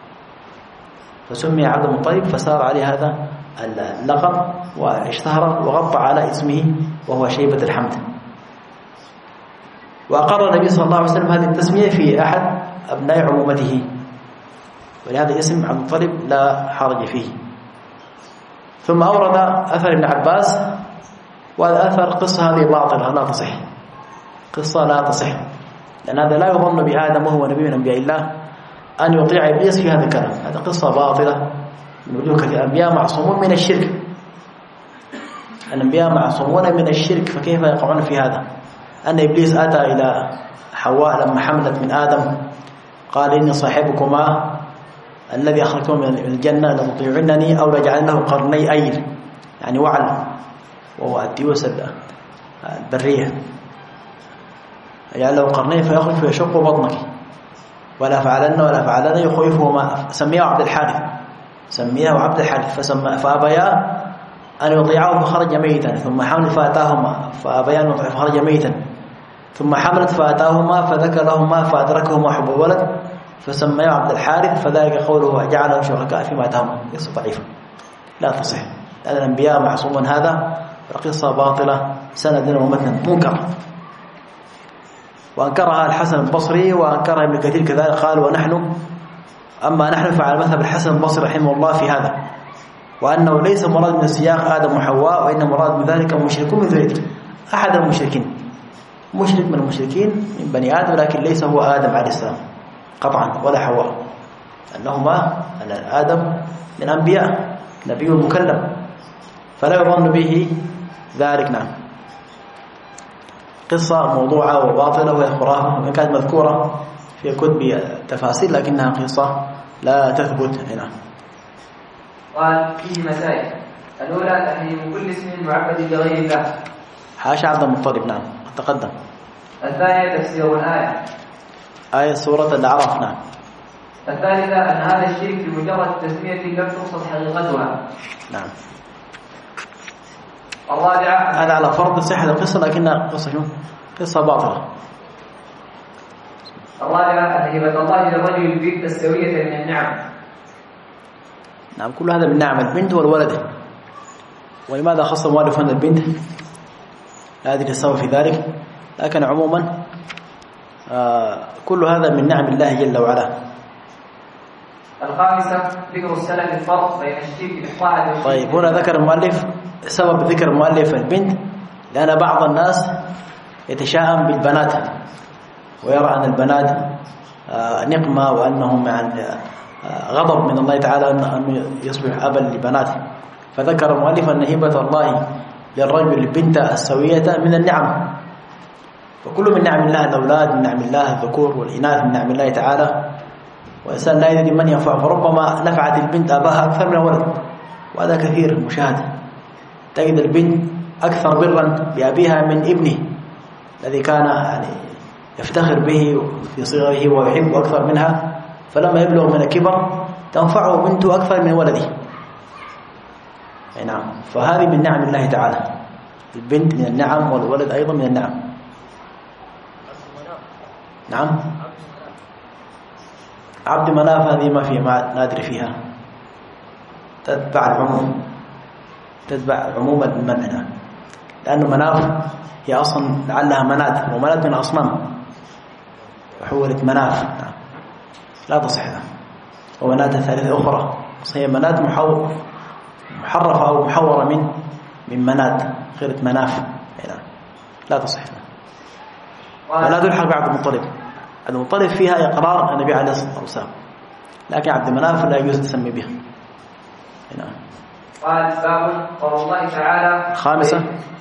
فسمي عبد المطلب، فسار عليه هذا اللقب واشتهر وغطى على اسمه وهو شيبة الحمد. وأقر النبي صلى الله عليه وسلم هذه التسمية في أحد أبناء عمومته، ولهذا اسم عبد المطلب لا حرج فيه. ثم أورد أثر ابن عباس، وهذا أثر قصة هذه باطلة لا تصح، قصة لا تصح، لأن هذا لا يظن بآدم وهو نبي من أنبياء الله أن يطيع إبليس في هذا الكلام، هذا قصة باطلة. الأنبياء معصومون من الشرك، الأنبياء معصومون من الشرك، فكيف يقعون في هذا؟ أن إبليس أتى إلى حواء لما حملت من آدم قال إني صاحبكما الذي أخرجتم من الجنة لتطيعنني أو لجعل له قرني أيل، يعني وعل وهو الديوس البرية، يجعل له قرنين فيخرج فيشق بطنك ولا فعلن ولا فعلن يخوفه ما سميه عبد الحارث، سميه عبد الحارث فسمى فأبيا أن يطيعه فخرج ميتا، ثم حمل فأتاهما فأبيا أن يطيعه فخرج ميتا، ثم حملت فأتاهما فذكر لهما فأدركهما حب الولد فسميه عبد الحارث، فذلك قوله جعلهم شركاء فيما أتاهم. قصة ضعيفة لا تصح، لأن الأنبياء معصومون، هذا قصة باطلة سندا ومتنا منكر. وأنكرها الحسن البصري وأنكرها ابن كثير كذلك، قال ونحن أما نحن فعلى مذهب الحسن البصري رحمه الله في هذا، وأنه ليس مراد من السياق آدم وحواء، وإن مراد من ذلك مشركون من ذريته، أحد المشركين، مشرك من المشركين من بني آدم، لكن ليس هو آدم عليه السلام قطعا ولا حواء، أنهما أن آدم من أنبياء نبي مكلم فلا يظن به ذلك. نعم، قصة موضوعة وباطلة وهي خرافة، وإن كانت مذكورة في كتب التفاسير لكنها قصة لا تثبت هنا. قال فيه مسائل: الأولى تحريم كل اسم معبد لغير الله، حاشا عبد المطلب. نعم تقدم. الثانية تفسير الآية، آية سورة الأعراف. نعم. الثالثة أن هذا الشرك بمجرد تسمية لم تقصد حقيقتها. نعم. الرابعة هذا على فرض صحة القصة لكنها قصة شنو؟ قصة باطلة. الرابعة أن هبة الله للرجل البنت السوية من النعم. نعم، كل هذا من نعم البنت والولد. ولماذا خص المؤلف هنا البنت؟ لا أدري السبب في ذلك، لكن عموما آه كل هذا من نعم الله جل وعلا. الخامسة ذكر السلف الفرق بين الشرك بالطاعة والشرك. طيب، هنا ذكر المؤلف سبب ذكر المؤلف البنت لأن بعض الناس يتشائم بالبنات ويرى أن البنات آه نقمة، وأنهم يعني آه غضب من الله تعالى أن يصبح أبا لبناته، فذكر المؤلف أن هبة الله للرجل البنت السوية من النعم، وكل من نعم الله الأولاد، من نعم الله الذكور والإناث، من نعم الله تعالى، وإنسان لا يدري من ينفع، فربما نفعت البنت أباها أكثر من الولد، وهذا كثير مشاهد، تجد البنت أكثر برا بأبيها من ابنه الذي كان يعني يفتخر به في صغره ويحب أكثر منها، فلما يبلغ من الكبر تنفعه بنته أكثر من ولده. نعم، فهذه من نعم الله تعالى، البنت من النعم والولد أيضا من النعم. نعم، عبد مناف هذه ما في ما نادر فيها، تتبع العموم، تتبع عموم المنع، لأن مناف هي أصلا لعلها منات، ومنات من أصنام وحولت مناف. نعم. لا تصح، ومنات ثالثة أخرى، هي منات محرفة أو محورة من من منات، غير مناف. نعم. لا تصح، ولا تلحق بعبد المطلب. عبد المطلب فيها إقرار النبي عليه الصلاة والسلام، لكن عبد مناف لا يجوز تسمي بها. نعم. قال باب قول الله تعالى. الخامسة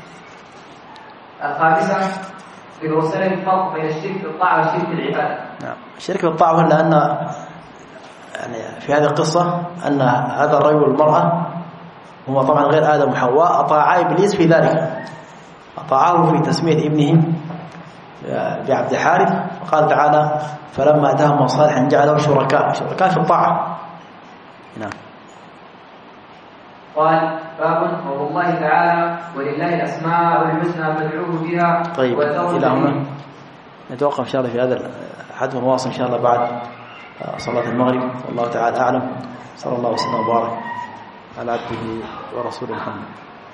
الخامسة في رسالة الفرق بين الشرك بالطاعة والشرك بالعبادة. نعم، الشرك بالطاعة لأن يعني في هذه القصة أن هذا الرجل والمرأة هما طبعا غير آدم وحواء أطاعا إبليس في ذلك، أطاعاه في تسمية ابنه بعبد الحارث، فقال تعالى فلما أتاهم صالحا جعله شركاء شركاء في الطاعة. نعم. قال باب قول الله تعالى ولله الأسماء الحسنى فادعوه بها. طيب إلى هنا نتوقف إن شاء الله في هذا الحديث ونواصل إن شاء الله بعد صلاة المغرب، والله تعالى أعلم. صلى الله وسلم وبارك على عبده ورسوله محمد.